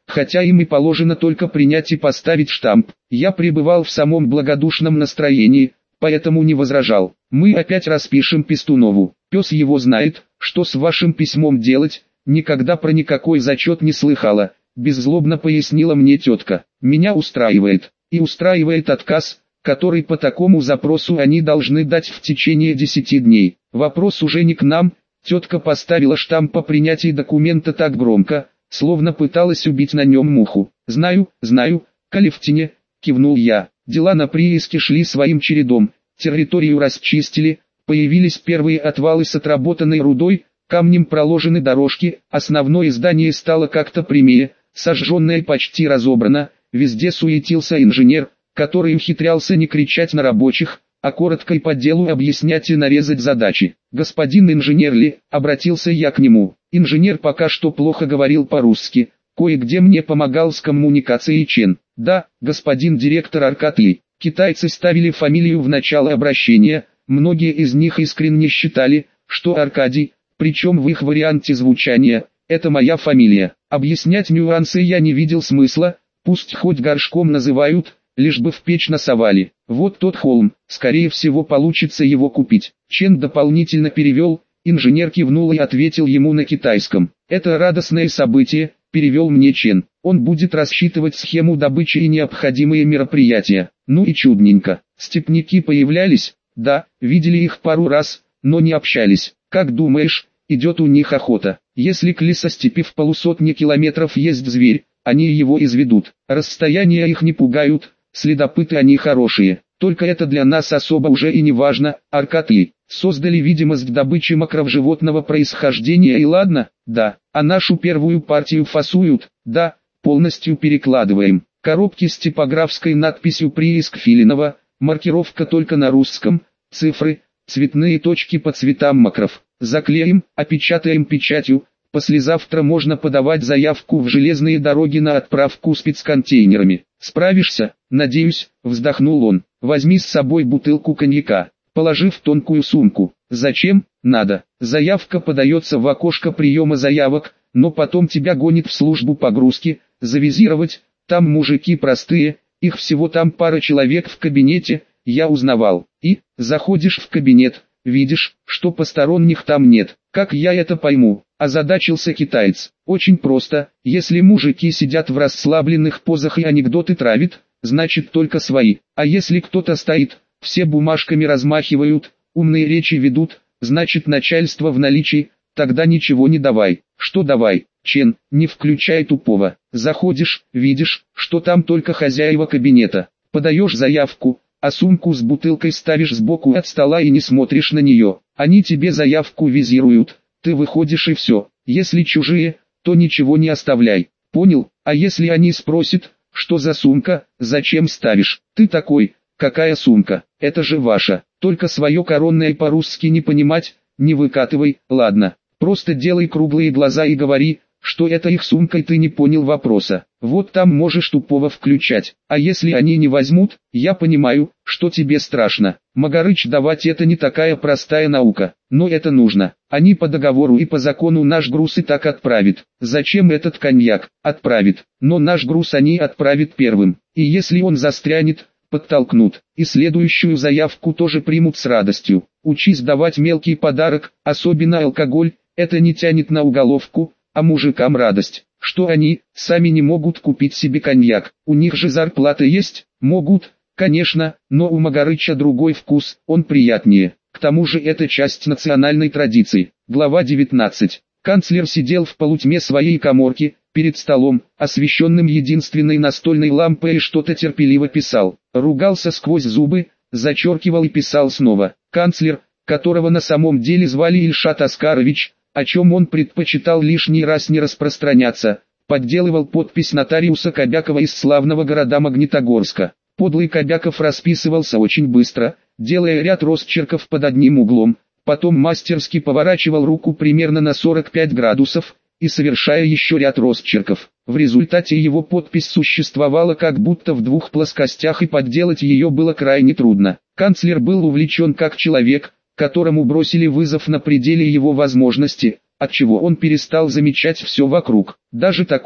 S1: хотя им и положено только принять и поставить штамп. Я пребывал в самом благодушном настроении, поэтому не возражал. Мы опять распишем Пестунову. Пес его знает, что с вашим письмом делать, никогда про никакой зачет не слыхала, беззлобно пояснила мне тетка. Меня устраивает, и устраивает отказ, который по такому запросу они должны дать в течение 10 дней. Вопрос уже не к нам, тетка поставила штамп по принятии документа так громко, словно пыталась убить на нем муху. «Знаю, Калифтине», кивнул я. Дела на прииске шли своим чередом, территорию расчистили, появились первые отвалы с отработанной рудой, камнем проложены дорожки, основное здание стало как-то прямее, сожженное почти разобрано, везде суетился инженер, который ухитрялся не кричать на рабочих, а коротко и по делу объяснять и нарезать задачи. «Господин инженер Ли», обратился я к нему. Инженер пока что плохо говорил по-русски, кое-где мне помогал с коммуникацией Чен. «Да, господин директор Аркад Ли». Китайцы ставили фамилию в начало обращения, многие из них искренне считали, что Аркадий, причем в их варианте звучания, это моя фамилия. Объяснять нюансы я не видел смысла, пусть хоть горшком называют, лишь бы в печь насовали. Вот тот холм, скорее всего получится его купить. Чен дополнительно перевел, инженер кивнул и ответил ему на китайском. «Это радостное событие», перевел мне Чен. «Он будет рассчитывать схему добычи и необходимые мероприятия». Ну и чудненько. Степняки появлялись? Да, видели их пару раз, но не общались. Как думаешь, идет у них охота? Если к лесостепи в 150 километров есть зверь, они его изведут. Расстояния их не пугают, следопыты они хорошие. Только это для нас особо уже и не важно. Аркад Ли, создали видимость добычи макровживотного происхождения и ладно, да. А нашу первую партию фасуют, да, полностью перекладываем. Коробки с типографской надписью «Прииск Филинова», маркировка только на русском, цифры, цветные точки по цветам макров. Заклеим, опечатаем печатью, послезавтра можно подавать заявку в железные дороги на отправку спецконтейнерами. Справишься? Надеюсь, вздохнул он. Возьми с собой бутылку коньяка, положи в тонкую сумку. Зачем? Надо. Заявка подается в окошко приема заявок, но потом тебя гонит в службу погрузки, завизировать. Там мужики простые, их всего там пара человек в кабинете, я узнавал. И, заходишь в кабинет, видишь, что посторонних там нет. Как я это пойму? Озадачился китаец. Очень просто, если мужики сидят в расслабленных позах и анекдоты травят, значит только свои. А если кто-то стоит, все бумажками размахивают, умные речи ведут, значит начальство в наличии, тогда ничего не давай. Что давай? Чен, не включай тупого. Заходишь, видишь, что там только хозяева кабинета. Подаешь заявку, а сумку с бутылкой ставишь сбоку от стола и не смотришь на нее. Они тебе заявку визируют, ты выходишь и все. Если чужие, то ничего не оставляй. Понял? А если они спросят, что за сумка, зачем ставишь? Ты такой, какая сумка? Это же ваша. Только свое коронное по-русски не понимать, не выкатывай, ладно. Просто делай круглые глаза и говори, что это их сумка и ты не понял вопроса. Вот там можешь тупого включать. А если они не возьмут, я понимаю, что тебе страшно. Магарыч давать это не такая простая наука, но это нужно. Они по договору и по закону наш груз и так отправят. Зачем этот коньяк? Отправит. Но наш груз они отправят первым. И если он застрянет, подтолкнут. И следующую заявку тоже примут с радостью. Учись давать мелкий подарок, особенно алкоголь, это не тянет на уголовку. А мужикам радость, что они сами не могут купить себе коньяк. У них же зарплата есть? Могут, конечно, но у Магарыча другой вкус, он приятнее. К тому же это часть национальной традиции. Глава 19. Канцлер сидел в полутьме своей каморки, перед столом, освещенным единственной настольной лампой, и что-то терпеливо писал. Ругался сквозь зубы, зачеркивал и писал снова. Канцлер, которого на самом деле звали Ильшат Оскарович, о чем он предпочитал лишний раз не распространяться, подделывал подпись нотариуса Кобякова из славного города Магнитогорска. Подлый Кобяков расписывался очень быстро, делая ряд росчерков под одним углом, потом мастерски поворачивал руку примерно на 45 градусов, и совершая еще ряд росчерков. В результате его подпись существовала как будто в двух плоскостях и подделать ее было крайне трудно. Канцлер был увлечен как человек, которому бросили вызов на пределе его возможности, отчего он перестал замечать все вокруг. Даже такое,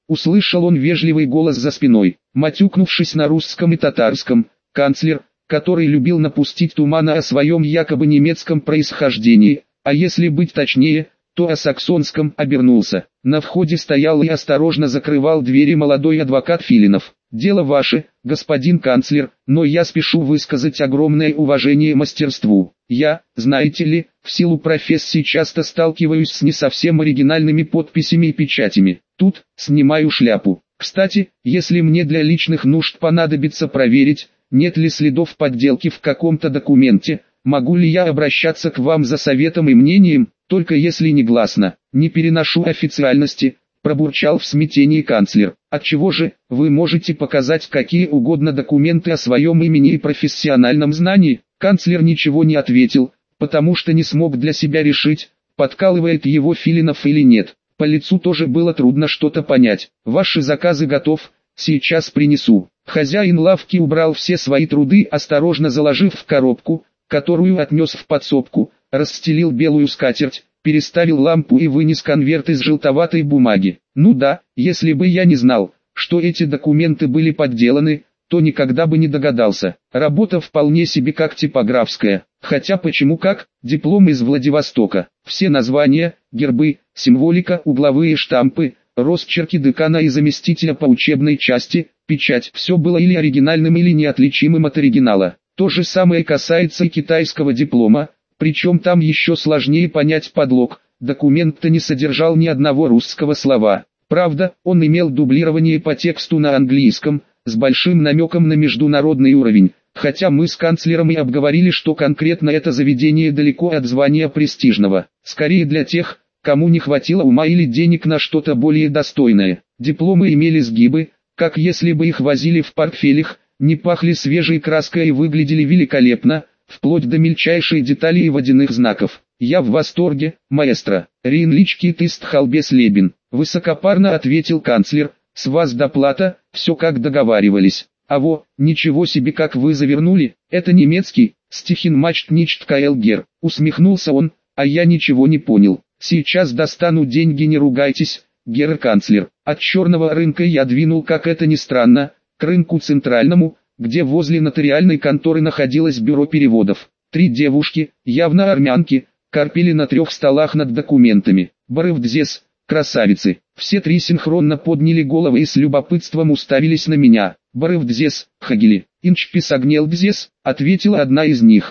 S1: услышал он вежливый голос за спиной. Матюкнувшись на русском и татарском, канцлер, который любил напустить тумана о своем якобы немецком происхождении, а если быть точнее, то о саксонском, обернулся. На входе стоял и осторожно закрывал двери молодой адвокат Филинов. «Дело ваше, господин канцлер, но я спешу высказать огромное уважение мастерству. Я, знаете ли, в силу профессии часто сталкиваюсь с не совсем оригинальными подписями и печатями. Тут, снимаю шляпу. Кстати, если мне для личных нужд понадобится проверить, нет ли следов подделки в каком-то документе, могу ли я обращаться к вам за советом и мнением, только если негласно. Не переношу официальности», пробурчал в смятении канцлер. «Отчего же, вы можете показать какие угодно документы о своем имени и профессиональном знании?» Канцлер ничего не ответил, потому что не смог для себя решить, подкалывает его Филинов или нет. По лицу тоже было трудно что-то понять. «Ваши заказы готов, сейчас принесу». Хозяин лавки убрал все свои труды, осторожно заложив в коробку, которую отнес в подсобку, расстелил белую скатерть, переставил лампу и вынес конверт из желтоватой бумаги. «Ну да, если бы я не знал, что эти документы были подделаны, то никогда бы не догадался. Работа вполне себе как типографская, хотя почему как, диплом из Владивостока. Все названия, гербы, символика, угловые штампы, росчерки декана и заместителя по учебной части, печать. Все было или оригинальным, или неотличимым от оригинала. То же самое касается и китайского диплома, причем там еще сложнее понять подлог. Документ-то не содержал ни одного русского слова. Правда, он имел дублирование по тексту на английском, с большим намеком на международный уровень, хотя мы с канцлером и обговорили, что конкретно это заведение далеко от звания престижного, скорее для тех, кому не хватило ума или денег на что-то более достойное. Дипломы имели сгибы, как если бы их возили в портфелях, не пахли свежей краской и выглядели великолепно, вплоть до мельчайшей детали и водяных знаков. «Я в восторге, маэстро. Рейнличкит ист халбес лебен», высокопарно ответил канцлер. «С вас доплата, все как договаривались». «Аво, ничего себе, как вы завернули, это немецкий, стихинмачт ничт каэлгер», усмехнулся он, а я ничего не понял. «Сейчас достану деньги, не ругайтесь, герр канцлер». От черного рынка я двинул, как это ни странно, к рынку центральному, где возле нотариальной конторы находилось бюро переводов. 3 девушки, явно армянки, корпели на 3 столах над документами. «Барывдзес, красавицы!» Все 3 синхронно подняли головы и с любопытством уставились на меня. «Барывдзес, хагели, инчписагнелдзес», ответила одна из них.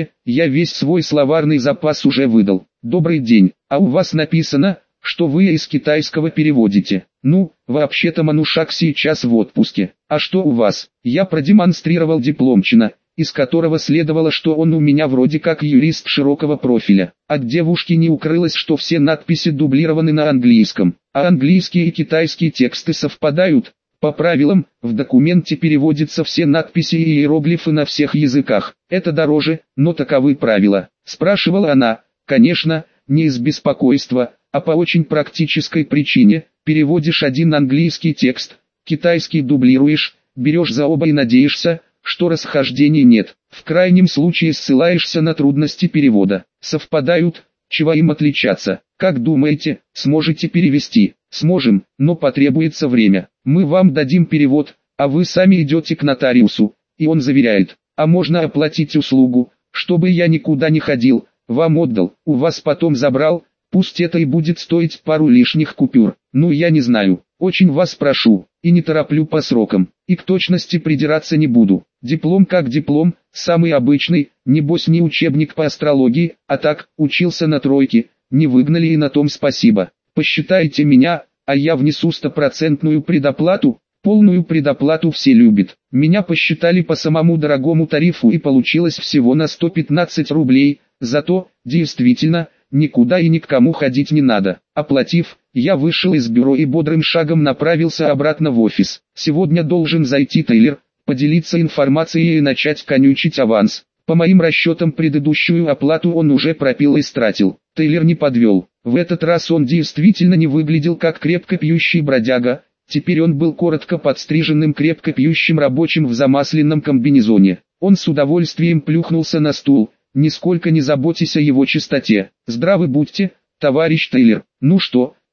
S1: Я весь свой словарный запас уже выдал. «Добрый день, а у вас написано, что вы из китайского переводите?» «Ну, вообще-то Манушак сейчас в отпуске. А что у вас?» Я продемонстрировал дипломчина, из которого следовало, что он у меня вроде как юрист широкого профиля. От девушки не укрылось, что все надписи дублированы на английском, а английские и китайские тексты совпадают. По правилам, в документе переводятся все надписи и иероглифы на всех языках. Это дороже, но таковы правила. Спрашивала она, конечно, не из беспокойства, а по очень практической причине. Переводишь один английский текст, китайский дублируешь, берешь за оба и надеешься, что расхождений нет. В крайнем случае ссылаешься на трудности перевода. Совпадают, чего им отличаться? Как думаете, сможете перевести? Сможем, но потребуется время. Мы вам дадим перевод, а вы сами идете к нотариусу, и он заверяет. А можно оплатить услугу, чтобы я никуда не ходил, вам отдал, у вас потом забрал, пусть это и будет стоить пару лишних купюр. Ну я не знаю, очень вас прошу, и не тороплю по срокам, и к точности придираться не буду. Диплом как диплом, самый обычный, небось не учебник по астрологии, а так, учился на 3, не выгнали и на том спасибо. Посчитайте меня, а я внесу 100% предоплату, полную предоплату все любят. Меня посчитали по самому дорогому тарифу и получилось всего на 115 рублей, зато, действительно, никуда и ни к кому ходить не надо. Оплатив, я вышел из бюро и бодрым шагом направился обратно в офис. Сегодня должен зайти Тейлер, поделиться информацией и начать конючить аванс. По моим расчетам, предыдущую оплату он уже пропил и стратил. Тейлер не подвел. В этот раз он действительно не выглядел как крепко пьющий бродяга. Теперь он был коротко подстриженным крепко пьющим рабочим в замасленном комбинезоне. Он с удовольствием плюхнулся на стул, нисколько не заботясь о его чистоте. «Здравы будьте, товарищ Тейлер. Ну что,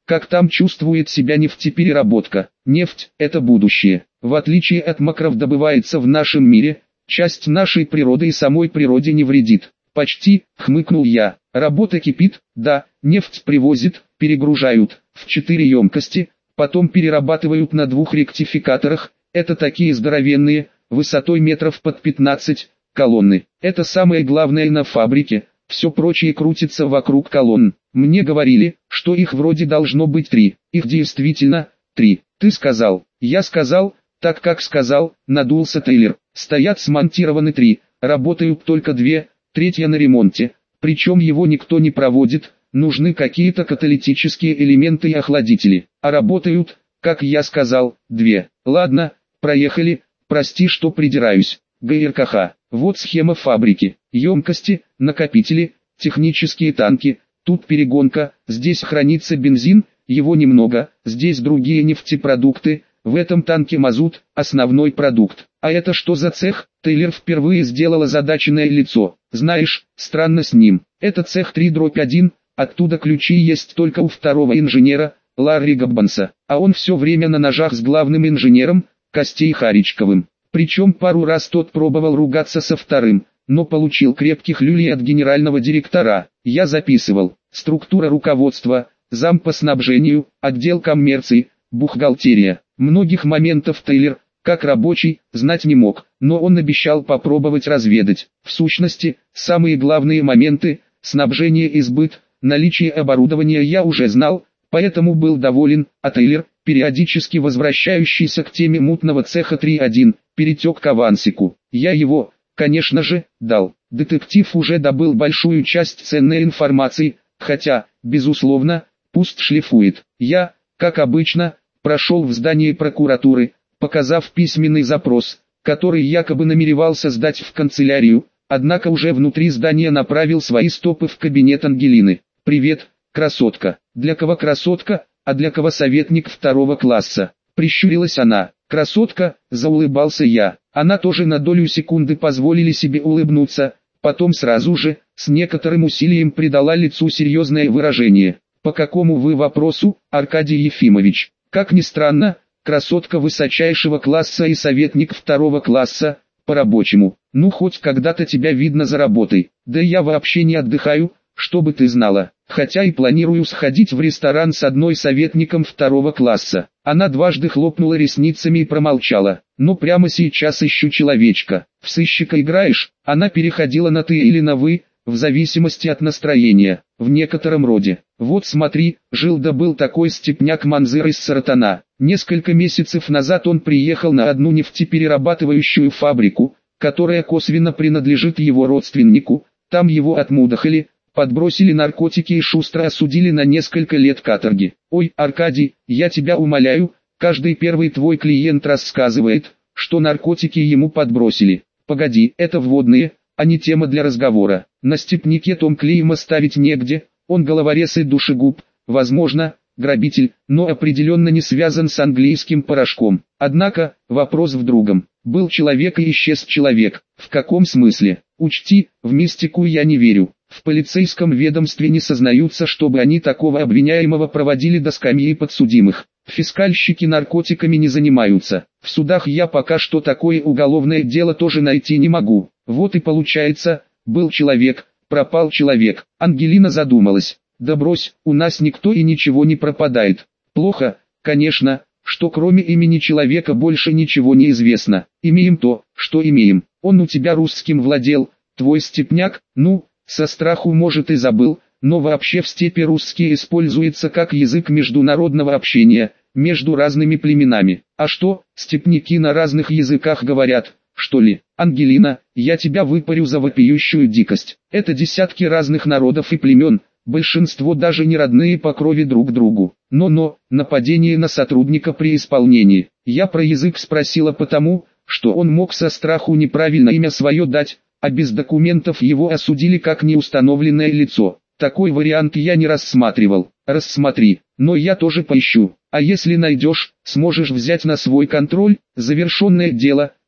S1: Как там чувствует себя нефтепереработка? Нефть – это будущее. В отличие от макров добывается в нашем мире, часть нашей природы и самой природе не вредит. Почти, хмыкнул я. Работа кипит, да, нефть привозят, перегружают в 4 емкости, потом перерабатывают на 2 ректификаторах, это такие здоровенные, высотой метров под 15, колонны. Это самое главное на фабрике, все прочее крутится вокруг колонн. Мне говорили, что их вроде должно быть 3, их действительно 3. Ты сказал, я сказал, так как сказал, надулся Тейлор. Стоят смонтированы 3, работают только 2, третья на ремонте, причем его никто не проводит, нужны какие-то каталитические элементы и охладители, а работают, как я сказал, 2. Ладно, проехали, прости, что придираюсь. ГРКХ, вот схема фабрики, емкости, накопители, технические танки, тут перегонка, здесь хранится бензин, его немного, здесь другие нефтепродукты, в этом танке мазут, основной продукт. А это что за цех? Тейлор впервые сделал озадаченное лицо. Знаешь, странно с ним. Это цех 3/1, оттуда ключи есть только у второго инженера, Ларри Габбанса. А он все время на ножах с главным инженером, Костей Харичковым. Причем пару раз тот пробовал ругаться со вторым, но получил крепких люлей от генерального директора. Я записывал. Структура руководства, зам по снабжению, отдел коммерции, бухгалтерия. Многих моментов Тейлор, как рабочий, знать не мог, но он обещал попробовать разведать. В сущности, самые главные моменты, снабжение и сбыт, наличие оборудования я уже знал, поэтому был доволен, а Тейлор, периодически возвращающийся к теме мутного цеха 3.1, перетек к авансику. Я его, конечно же, дал. Детектив уже добыл большую часть ценной информации, хотя, безусловно, пусть шлифует. Я, как обычно, прошел в здание прокуратуры, показав письменный запрос, который якобы намеревался сдать в канцелярию, однако уже внутри здания направил свои стопы в кабинет Ангелины. «Привет, красотка». «Для кого красотка, а для кого советник 2 класса?» Прищурилась она. «Красотка», заулыбался я. Она тоже на долю секунды позволили себе улыбнуться, потом сразу же, с некоторым усилием придала лицу серьезное выражение. «По какому вы вопросу, Аркадий Ефимович?» «Как ни странно, красотка высочайшего класса и советник 2 класса, по-рабочему. Ну хоть когда-то тебя видно за работой. Да я вообще не отдыхаю, чтобы ты знала. Хотя и планирую сходить в ресторан с одной советником 2 класса». Она дважды хлопнула ресницами и промолчала. «Ну прямо сейчас ищу человечка. В сыщика играешь?» Она переходила на «ты» или на «вы», в зависимости от настроения, в некотором роде. «Вот смотри, жил да был такой степняк Манзыр из Саратана. Несколько месяцев назад он приехал на одну нефтеперерабатывающую фабрику, которая косвенно принадлежит его родственнику, там его отмудохали, подбросили наркотики и шустро осудили на несколько лет каторги. Ой, Аркадий, я тебя умоляю, каждый первый твой клиент рассказывает, что наркотики ему подбросили. Погоди, это вводные, а не тема для разговора. На степняке том клейма ставить негде, он головорез и душегуб, возможно, грабитель, но определенно не связан с английским порошком. Однако, вопрос в другом. Был человек и исчез человек. В каком смысле? Учти, в мистику я не верю. В полицейском ведомстве не сознаются, чтобы они такого обвиняемого проводили до скамьи подсудимых. Фискальщики наркотиками не занимаются. В судах я пока что такое уголовное дело тоже найти не могу. Вот и получается, был человек, пропал человек. Ангелина задумалась. Да брось, у нас никто и ничего не пропадает. Плохо, конечно, что кроме имени человека больше ничего не известно. Имеем то, что имеем. Он у тебя русским владел, твой степняк, ну, со страху может и забыл, но вообще в степи русский используется как язык международного общения, между разными племенами. А что, степняки на разных языках говорят, что ли? Ангелина, я тебя выпарю за вопиющую дикость. Это десятки разных народов и племен, большинство даже не родные по крови друг другу. Но, нападение на сотрудника при исполнении. Я про язык спросила потому, что он мог со страху неправильно имя свое дать, а без документов его осудили как неустановленное лицо. Такой вариант я не рассматривал. Рассмотри, но я тоже поищу. А если найдешь, сможешь взять на свой контроль, завершенное дело,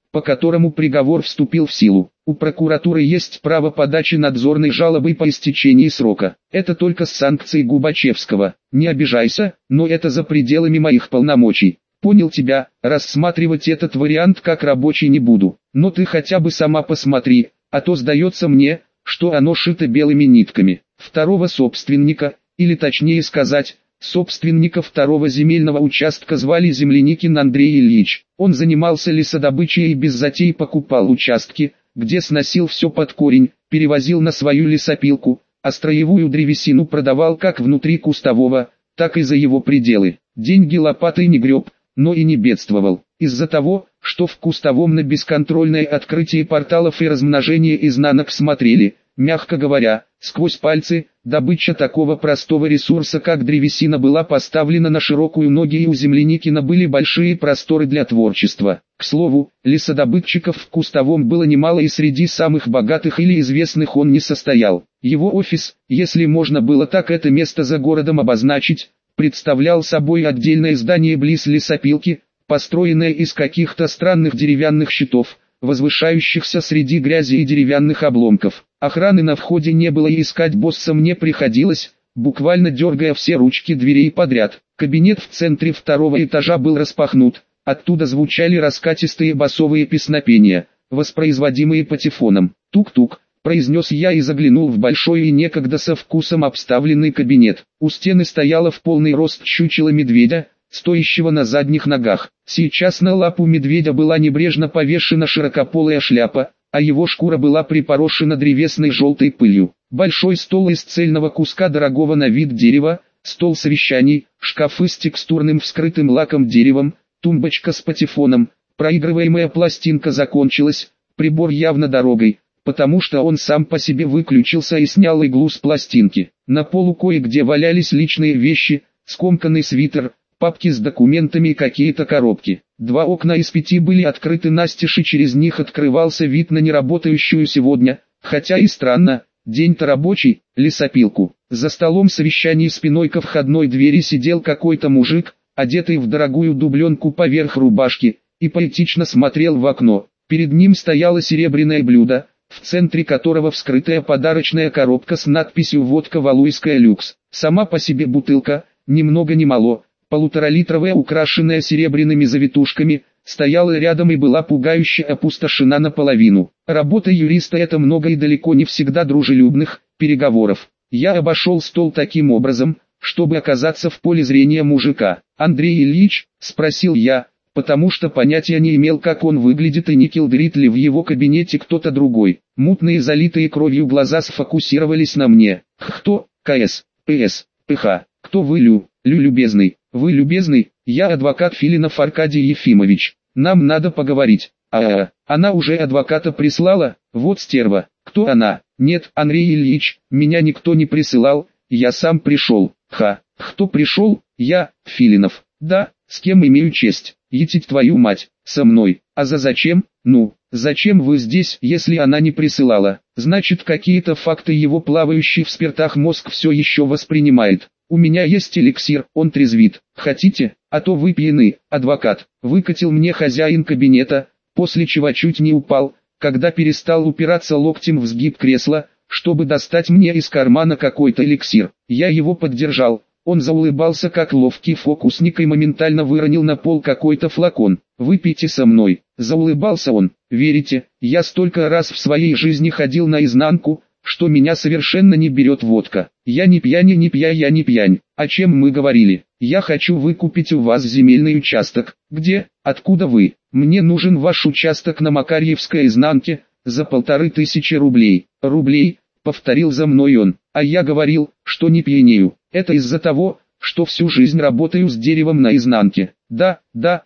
S1: по которому приговор вступил в силу. У прокуратуры есть право подачи надзорной жалобы по истечении срока. Это только с санкцией Губачевского. Не обижайся, но это за пределами моих полномочий. Понял тебя, рассматривать этот вариант как рабочий не буду. Но ты хотя бы сама посмотри, а то сдается мне, что оно шито белыми нитками. Второго собственника, или точнее сказать, собственника второго земельного участка звали Земляникин Андрей Ильич. Он занимался лесодобычей и без затей покупал участки, где сносил все под корень, перевозил на свою лесопилку, а строевую древесину продавал как внутри кустового, так и за его пределы. Деньги лопатой не греб, но и не бедствовал. Из-за того, что в кустовом на бесконтрольное открытие порталов и размножение изнанок смотрели, мягко говоря, сквозь пальцы, добыча такого простого ресурса как древесина была поставлена на широкую ногу, и у Земляникина были большие просторы для творчества. К слову, лесодобытчиков в кустовом было немало, и среди самых богатых или известных он не состоял. Его офис, если можно было так это место за городом обозначить, представлял собой отдельное здание близ лесопилки, построенное из каких-то странных деревянных щитов, возвышающихся среди грязи и деревянных обломков. Охраны на входе не было, и искать босса мне приходилось, буквально дергая все ручки дверей подряд. Кабинет в центре второго этажа был распахнут, оттуда звучали раскатистые басовые песнопения, воспроизводимые патефоном. «Тук-тук», произнес я и заглянул в большой и некогда со вкусом обставленный кабинет. У стены стояла в полный рост чучело медведя, стоящего на задних ногах. Сейчас на лапу медведя была небрежно повешена широкополая шляпа, а его шкура была припорошена древесной желтой пылью. Большой стол из цельного куска дорогого на вид дерева, стол совещаний, шкафы с текстурным вскрытым лаком деревом, тумбочка с патефоном, проигрываемая пластинка закончилась, прибор явно дорогой, потому что он сам по себе выключился и снял иглу с пластинки. На полу кое-где валялись личные вещи, скомканный свитер, папки с документами и какие-то коробки. 2 окна из 5 были открыты настежь, и через них открывался вид на неработающую сегодня, хотя и странно, день-то рабочий, лесопилку. За столом совещаний спиной ко входной двери сидел какой-то мужик, одетый в дорогую дубленку поверх рубашки, и поэтично смотрел в окно. Перед ним стояло серебряное блюдо, в центре которого вскрытая подарочная коробка с надписью «Водка Валуйская люкс». Сама по себе бутылка, ни много ни мало, полуторалитровая, украшенная серебряными завитушками, стояла рядом и была пугающе опустошена наполовину. Работа юриста — это много и далеко не всегда дружелюбных переговоров. Я обошел стол таким образом, чтобы оказаться в поле зрения мужика. «Андрей Ильич?» — спросил я, потому что понятия не имел, как он выглядит и не килдрит ли в его кабинете кто-то другой. Мутные залитые кровью глаза сфокусировались на мне. «Кто? КС? ПС? ПХ? Кто вы, любезный? Вы любезный? Я адвокат Филинов Аркадий Ефимович. Нам надо поговорить». Она уже адвоката прислала? Вот стерва. Кто она? Нет, Андрей Ильич, меня никто не присылал, я сам пришел. Кто пришел? Я, Филинов. Да, с кем имею честь? Етить твою мать, со мной. А зачем? Ну, зачем вы здесь, если она не присылала? Значит, какие-то факты его плавающий в спиртах мозг все еще воспринимает. У меня есть эликсир, он трезвит. Хотите? А то вы пьяны. Адвокат. Выкатил мне хозяин кабинета, после чего чуть не упал, когда перестал упираться локтем в сгиб кресла, чтобы достать мне из кармана какой-то эликсир. Я его поддержал. Он заулыбался как ловкий фокусник и моментально выронил на пол какой-то флакон. «Выпейте со мной», — заулыбался он. «Верите, я столько раз в своей жизни ходил наизнанку, что меня совершенно не берет водка. Я не пьянь, я не пьянь. О чем мы говорили? Я хочу выкупить у вас земельный участок. Где? Откуда вы? Мне нужен ваш участок на Макарьевской изнанке, за 1500 рублей. Рублей?» — повторил за мной он. «А я говорил, что не пьянею. Это из-за того, что всю жизнь работаю с деревом наизнанке. Да,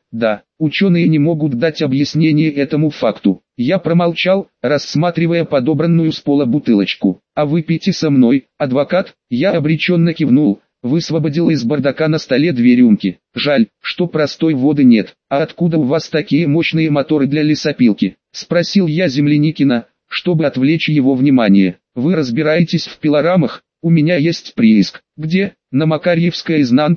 S1: ученые не могут дать объяснение этому факту». Я промолчал, рассматривая подобранную с пола бутылочку. «А выпейте со мной, адвокат?» Я обреченно кивнул, высвободил из бардака на столе 2 рюмки. «Жаль, что простой воды нет. А откуда у вас такие мощные моторы для лесопилки?» — спросил я Земляникина, чтобы отвлечь его внимание. «Вы разбираетесь в пилорамах? У меня есть прииск». «Где?» «На Макарьевской изнанке,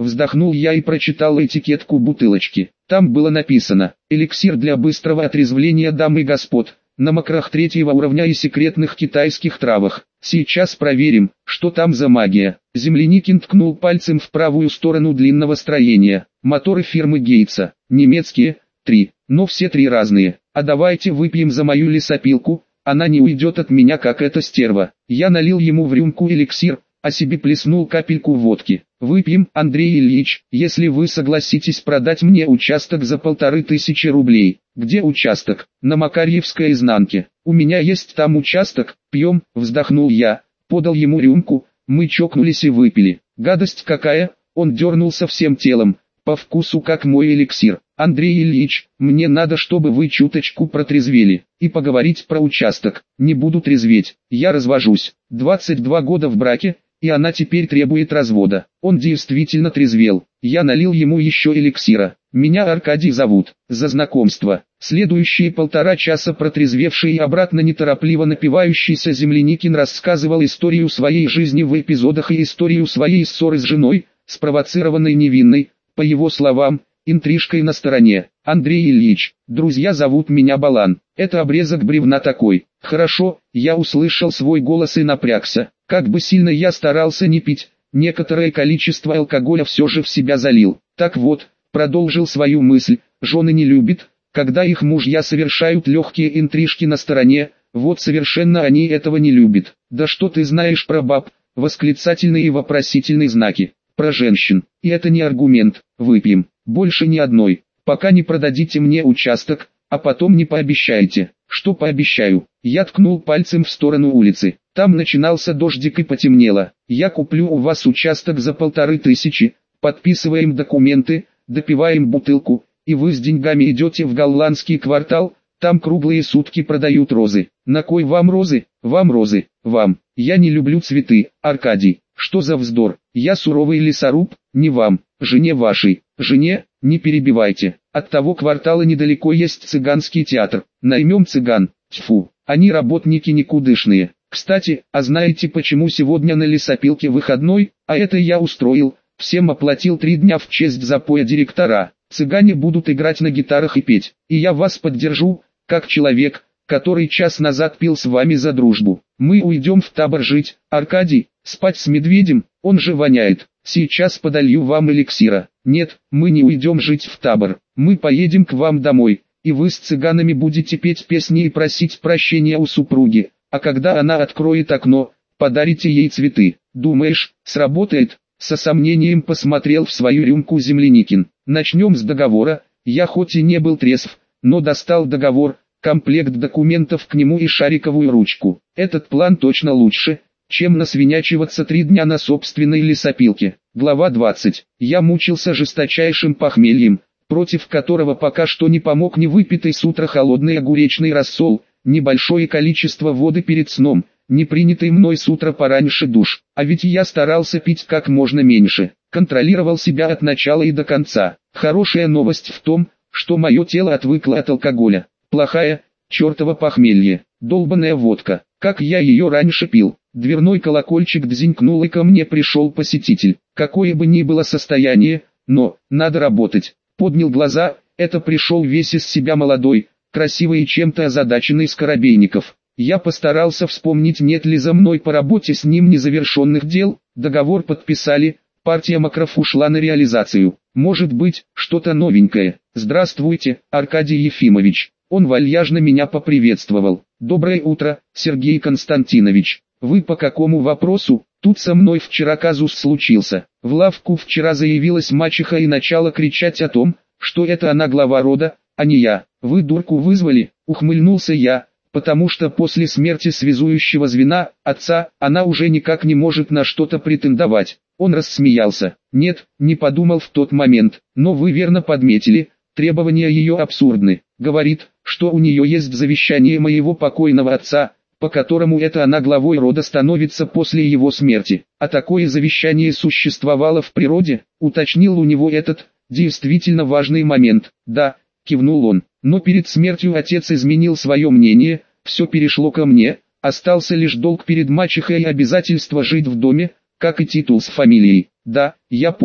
S1: Вздохнул я и прочитал этикетку бутылочки. Там было написано: эликсир для быстрого отрезвления дам и господ, на макрах 3-го уровня и секретных китайских травах. Сейчас проверим, что там за магия. Земляникин ткнул пальцем в правую сторону длинного строения. Моторы фирмы Гейтса, немецкие, 3, но все 3 разные. А давайте выпьем за мою лесопилку, она не уйдет от меня как эта стерва. Я налил ему в рюмку эликсир, а себе плеснул капельку водки. Выпьем, Андрей Ильич, если вы согласитесь продать мне участок за 1500 рублей. Где участок? На Макарьевской изнанке. У меня есть там участок, пьем, вздохнул я, подал ему рюмку, мы чокнулись и выпили. Гадость какая, он дернулся всем телом, по вкусу как мой эликсир. Андрей Ильич, мне надо, чтобы вы чуточку протрезвели, и поговорить про участок. Не буду трезветь, я развожусь, 22 года в браке, и она теперь требует развода. Он действительно трезвел. Я налил ему еще эликсира. Меня Аркадий зовут. За знакомство. Следующие 1,5 часа протрезвевший и обратно неторопливо напивающийся Земляникин рассказывал историю своей жизни в эпизодах и историю своей ссоры с женой, спровоцированной невинной, по его словам, интрижкой на стороне. Андрей Ильич, друзья зовут меня Балан. Это обрезок бревна такой. Хорошо, я услышал свой голос и напрягся. Как бы сильно я старался не пить, некоторое количество алкоголя все же в себя залил. Так вот, продолжил свою мысль, жены не любят, когда их мужья совершают легкие интрижки на стороне, вот совершенно они этого не любят. Да что ты знаешь про баб, восклицательные и вопросительные знаки, про женщин, и это не аргумент, выпьем, больше ни одной, пока не продадите мне участок, а потом не пообещаете. Что пообещаю? Я ткнул пальцем в сторону улицы. Там начинался дождик и потемнело. Я куплю у вас участок за 1500, подписываем документы, допиваем бутылку, и вы с деньгами идете в голландский квартал, там круглые сутки продают розы. На кой вам розы? Вам розы, вам. Я не люблю цветы, Аркадий. Что за вздор? Я суровый лесоруб, не вам, жене вашей. Жене, не перебивайте. От того квартала недалеко есть цыганский театр. Наймем цыган. Тьфу, они работники никудышные. Кстати, а знаете почему сегодня на лесопилке выходной? А это я устроил. Всем оплатил 3 дня в честь запоя директора. Цыгане будут играть на гитарах и петь. И я вас поддержу, как человек, который час назад пил с вами за дружбу. Мы уйдем в табор жить, Аркадий, спать с медведем, он же воняет. Сейчас подолью вам эликсира. Нет, мы не уйдем жить в табор. Мы поедем к вам домой, и вы с цыганами будете петь песни и просить прощения у супруги. А когда она откроет окно, подарите ей цветы. Думаешь, сработает? Со сомнением посмотрел в свою рюмку Земляникин. Начнем с договора. Я хоть и не был трезв, но достал договор, комплект документов к нему и шариковую ручку. Этот план точно лучше, чем насвинячиваться 3 дня на собственной лесопилке. Глава 20. Я мучился жесточайшим похмельем, против которого пока что не помог ни выпитый с утра холодный огуречный рассол, небольшое количество воды перед сном, не принятый мной с утра пораньше душ. А ведь я старался пить как можно меньше, контролировал себя от начала и до конца. Хорошая новость в том, что мое тело отвыкло от алкоголя. Плохая, чертова похмелье, долбаная водка, как я ее раньше пил. Дверной колокольчик дзинькнул, и ко мне пришел посетитель. Какое бы ни было состояние, но надо работать. Поднял глаза, это пришел весь из себя молодой, красивый и чем-то озадаченный Скоробейников. Я постарался вспомнить, нет ли за мной по работе с ним незавершенных дел. Договор подписали, партия макров ушла на реализацию. Может быть, что-то новенькое. Здравствуйте, Аркадий Ефимович. Он вальяжно меня поприветствовал. Доброе утро, Сергей Константинович. Вы по какому вопросу? Тут со мной вчера казус случился. В лавку вчера заявилась мачеха и начала кричать о том, что это она глава рода, а не я. Вы дурку вызвали, ухмыльнулся я, потому что после смерти связующего звена, отца, она уже никак не может на что-то претендовать. Он рассмеялся. Нет, не подумал в тот момент, но вы верно подметили, требования ее абсурдны. Говорит, что у нее есть завещание моего покойного отца, по которому это она главой рода становится после его смерти. А такое завещание существовало в природе, уточнил у него этот, действительно важный момент. Да, кивнул он, но перед смертью отец изменил свое мнение, все перешло ко мне, остался лишь долг перед мачехой и обязательство жить в доме, как и титул с фамилией. Да, я помню,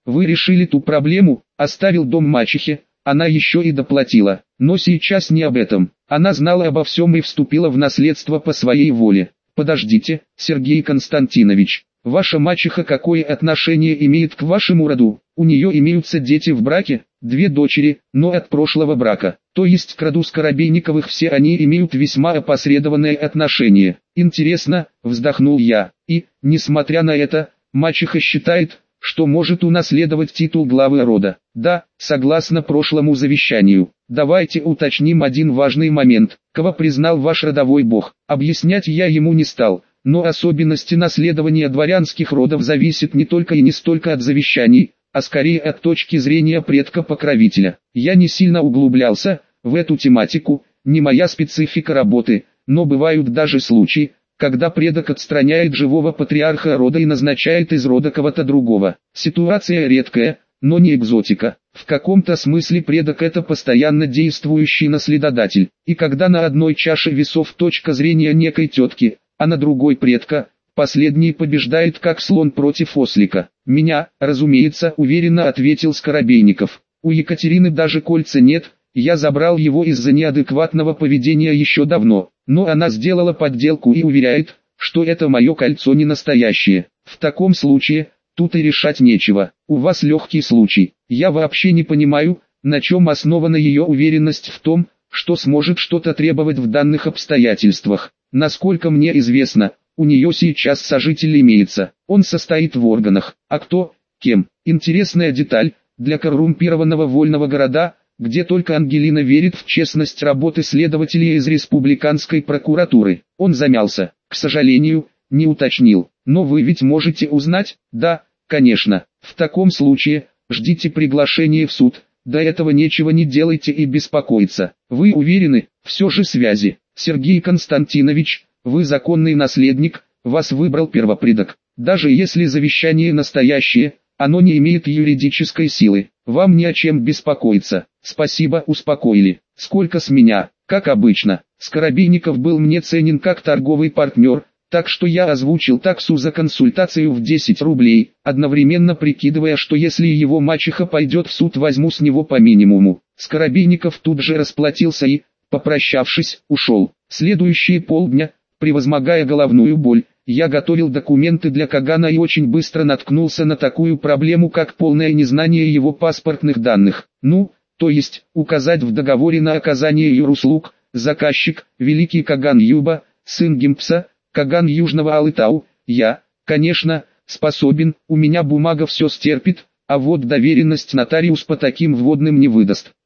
S1: Вы решили ту проблему, оставил дом мачехе, она еще и доплатила. Но сейчас не об этом. Она знала обо всем и вступила в наследство по своей воле. Подождите, Сергей Константинович, ваша мачеха какое отношение имеет к вашему роду? У нее имеются дети в браке, 2 дочери, но от прошлого брака. То есть к роду Скоробейниковых все они имеют весьма опосредованное отношение. Интересно, вздохнул я. И, несмотря на это, мачеха считает, что может унаследовать титул главы рода. Да, согласно прошлому завещанию. Давайте уточним один важный момент. Кого признал ваш родовой бог? Объяснять я ему не стал. Но особенности наследования дворянских родов зависят не только и не столько от завещаний, а скорее от точки зрения предка-покровителя. Я не сильно углублялся в эту тематику, не моя специфика работы, но бывают даже случаи, когда предок отстраняет живого патриарха рода и назначает из рода кого-то другого. Ситуация редкая, но не экзотика. В каком-то смысле предок — это постоянно действующий наследодатель. И когда на одной чаше весов точка зрения некой тетки, а на другой предка, последний побеждает как слон против ослика. Меня, разумеется, уверенно ответил Скоробейников. У Екатерины даже кольца нет, я забрал его из-за неадекватного поведения еще давно, но она сделала подделку и уверяет, что это мое кольцо не настоящее. В таком случае, тут и решать нечего, у вас легкий случай. Я вообще не понимаю, на чем основана ее уверенность в том, что сможет что-то требовать в данных обстоятельствах. Насколько мне известно, у нее сейчас сожитель имеется, он состоит в органах, а кто, кем. Интересная деталь, для коррумпированного вольного города, где только Ангелина верит в честность работы следователей из республиканской прокуратуры. Он замялся, к сожалению, не уточнил. Но вы ведь можете узнать? Да, конечно. В таком случае, ждите приглашения в суд. До этого нечего не делайте и беспокоиться. Вы уверены, все же связи. Сергей Константинович, вы законный наследник, вас выбрал первопредок. Даже если завещание настоящее, оно не имеет юридической силы. Вам не о чем беспокоиться. Спасибо, успокоили. Сколько с меня? Как обычно. Скоробейников был мне ценен как торговый партнер, так что я озвучил таксу за консультацию в 10 рублей, одновременно прикидывая, что если его мачеха пойдет в суд, возьму с него по минимуму. Скоробейников тут же расплатился и, попрощавшись, ушел. Следующие полдня, превозмогая головную боль, я готовил документы для Кагана и очень быстро наткнулся на такую проблему, как полное незнание его паспортных данных. Ну, то есть, указать в договоре на оказание юруслуг, заказчик, великий Каган Юба, сын Гимпса, Каган Южного Алытау. Я, конечно, способен, у меня бумага все стерпит, а вот доверенность нотариус по таким вводным не выдаст.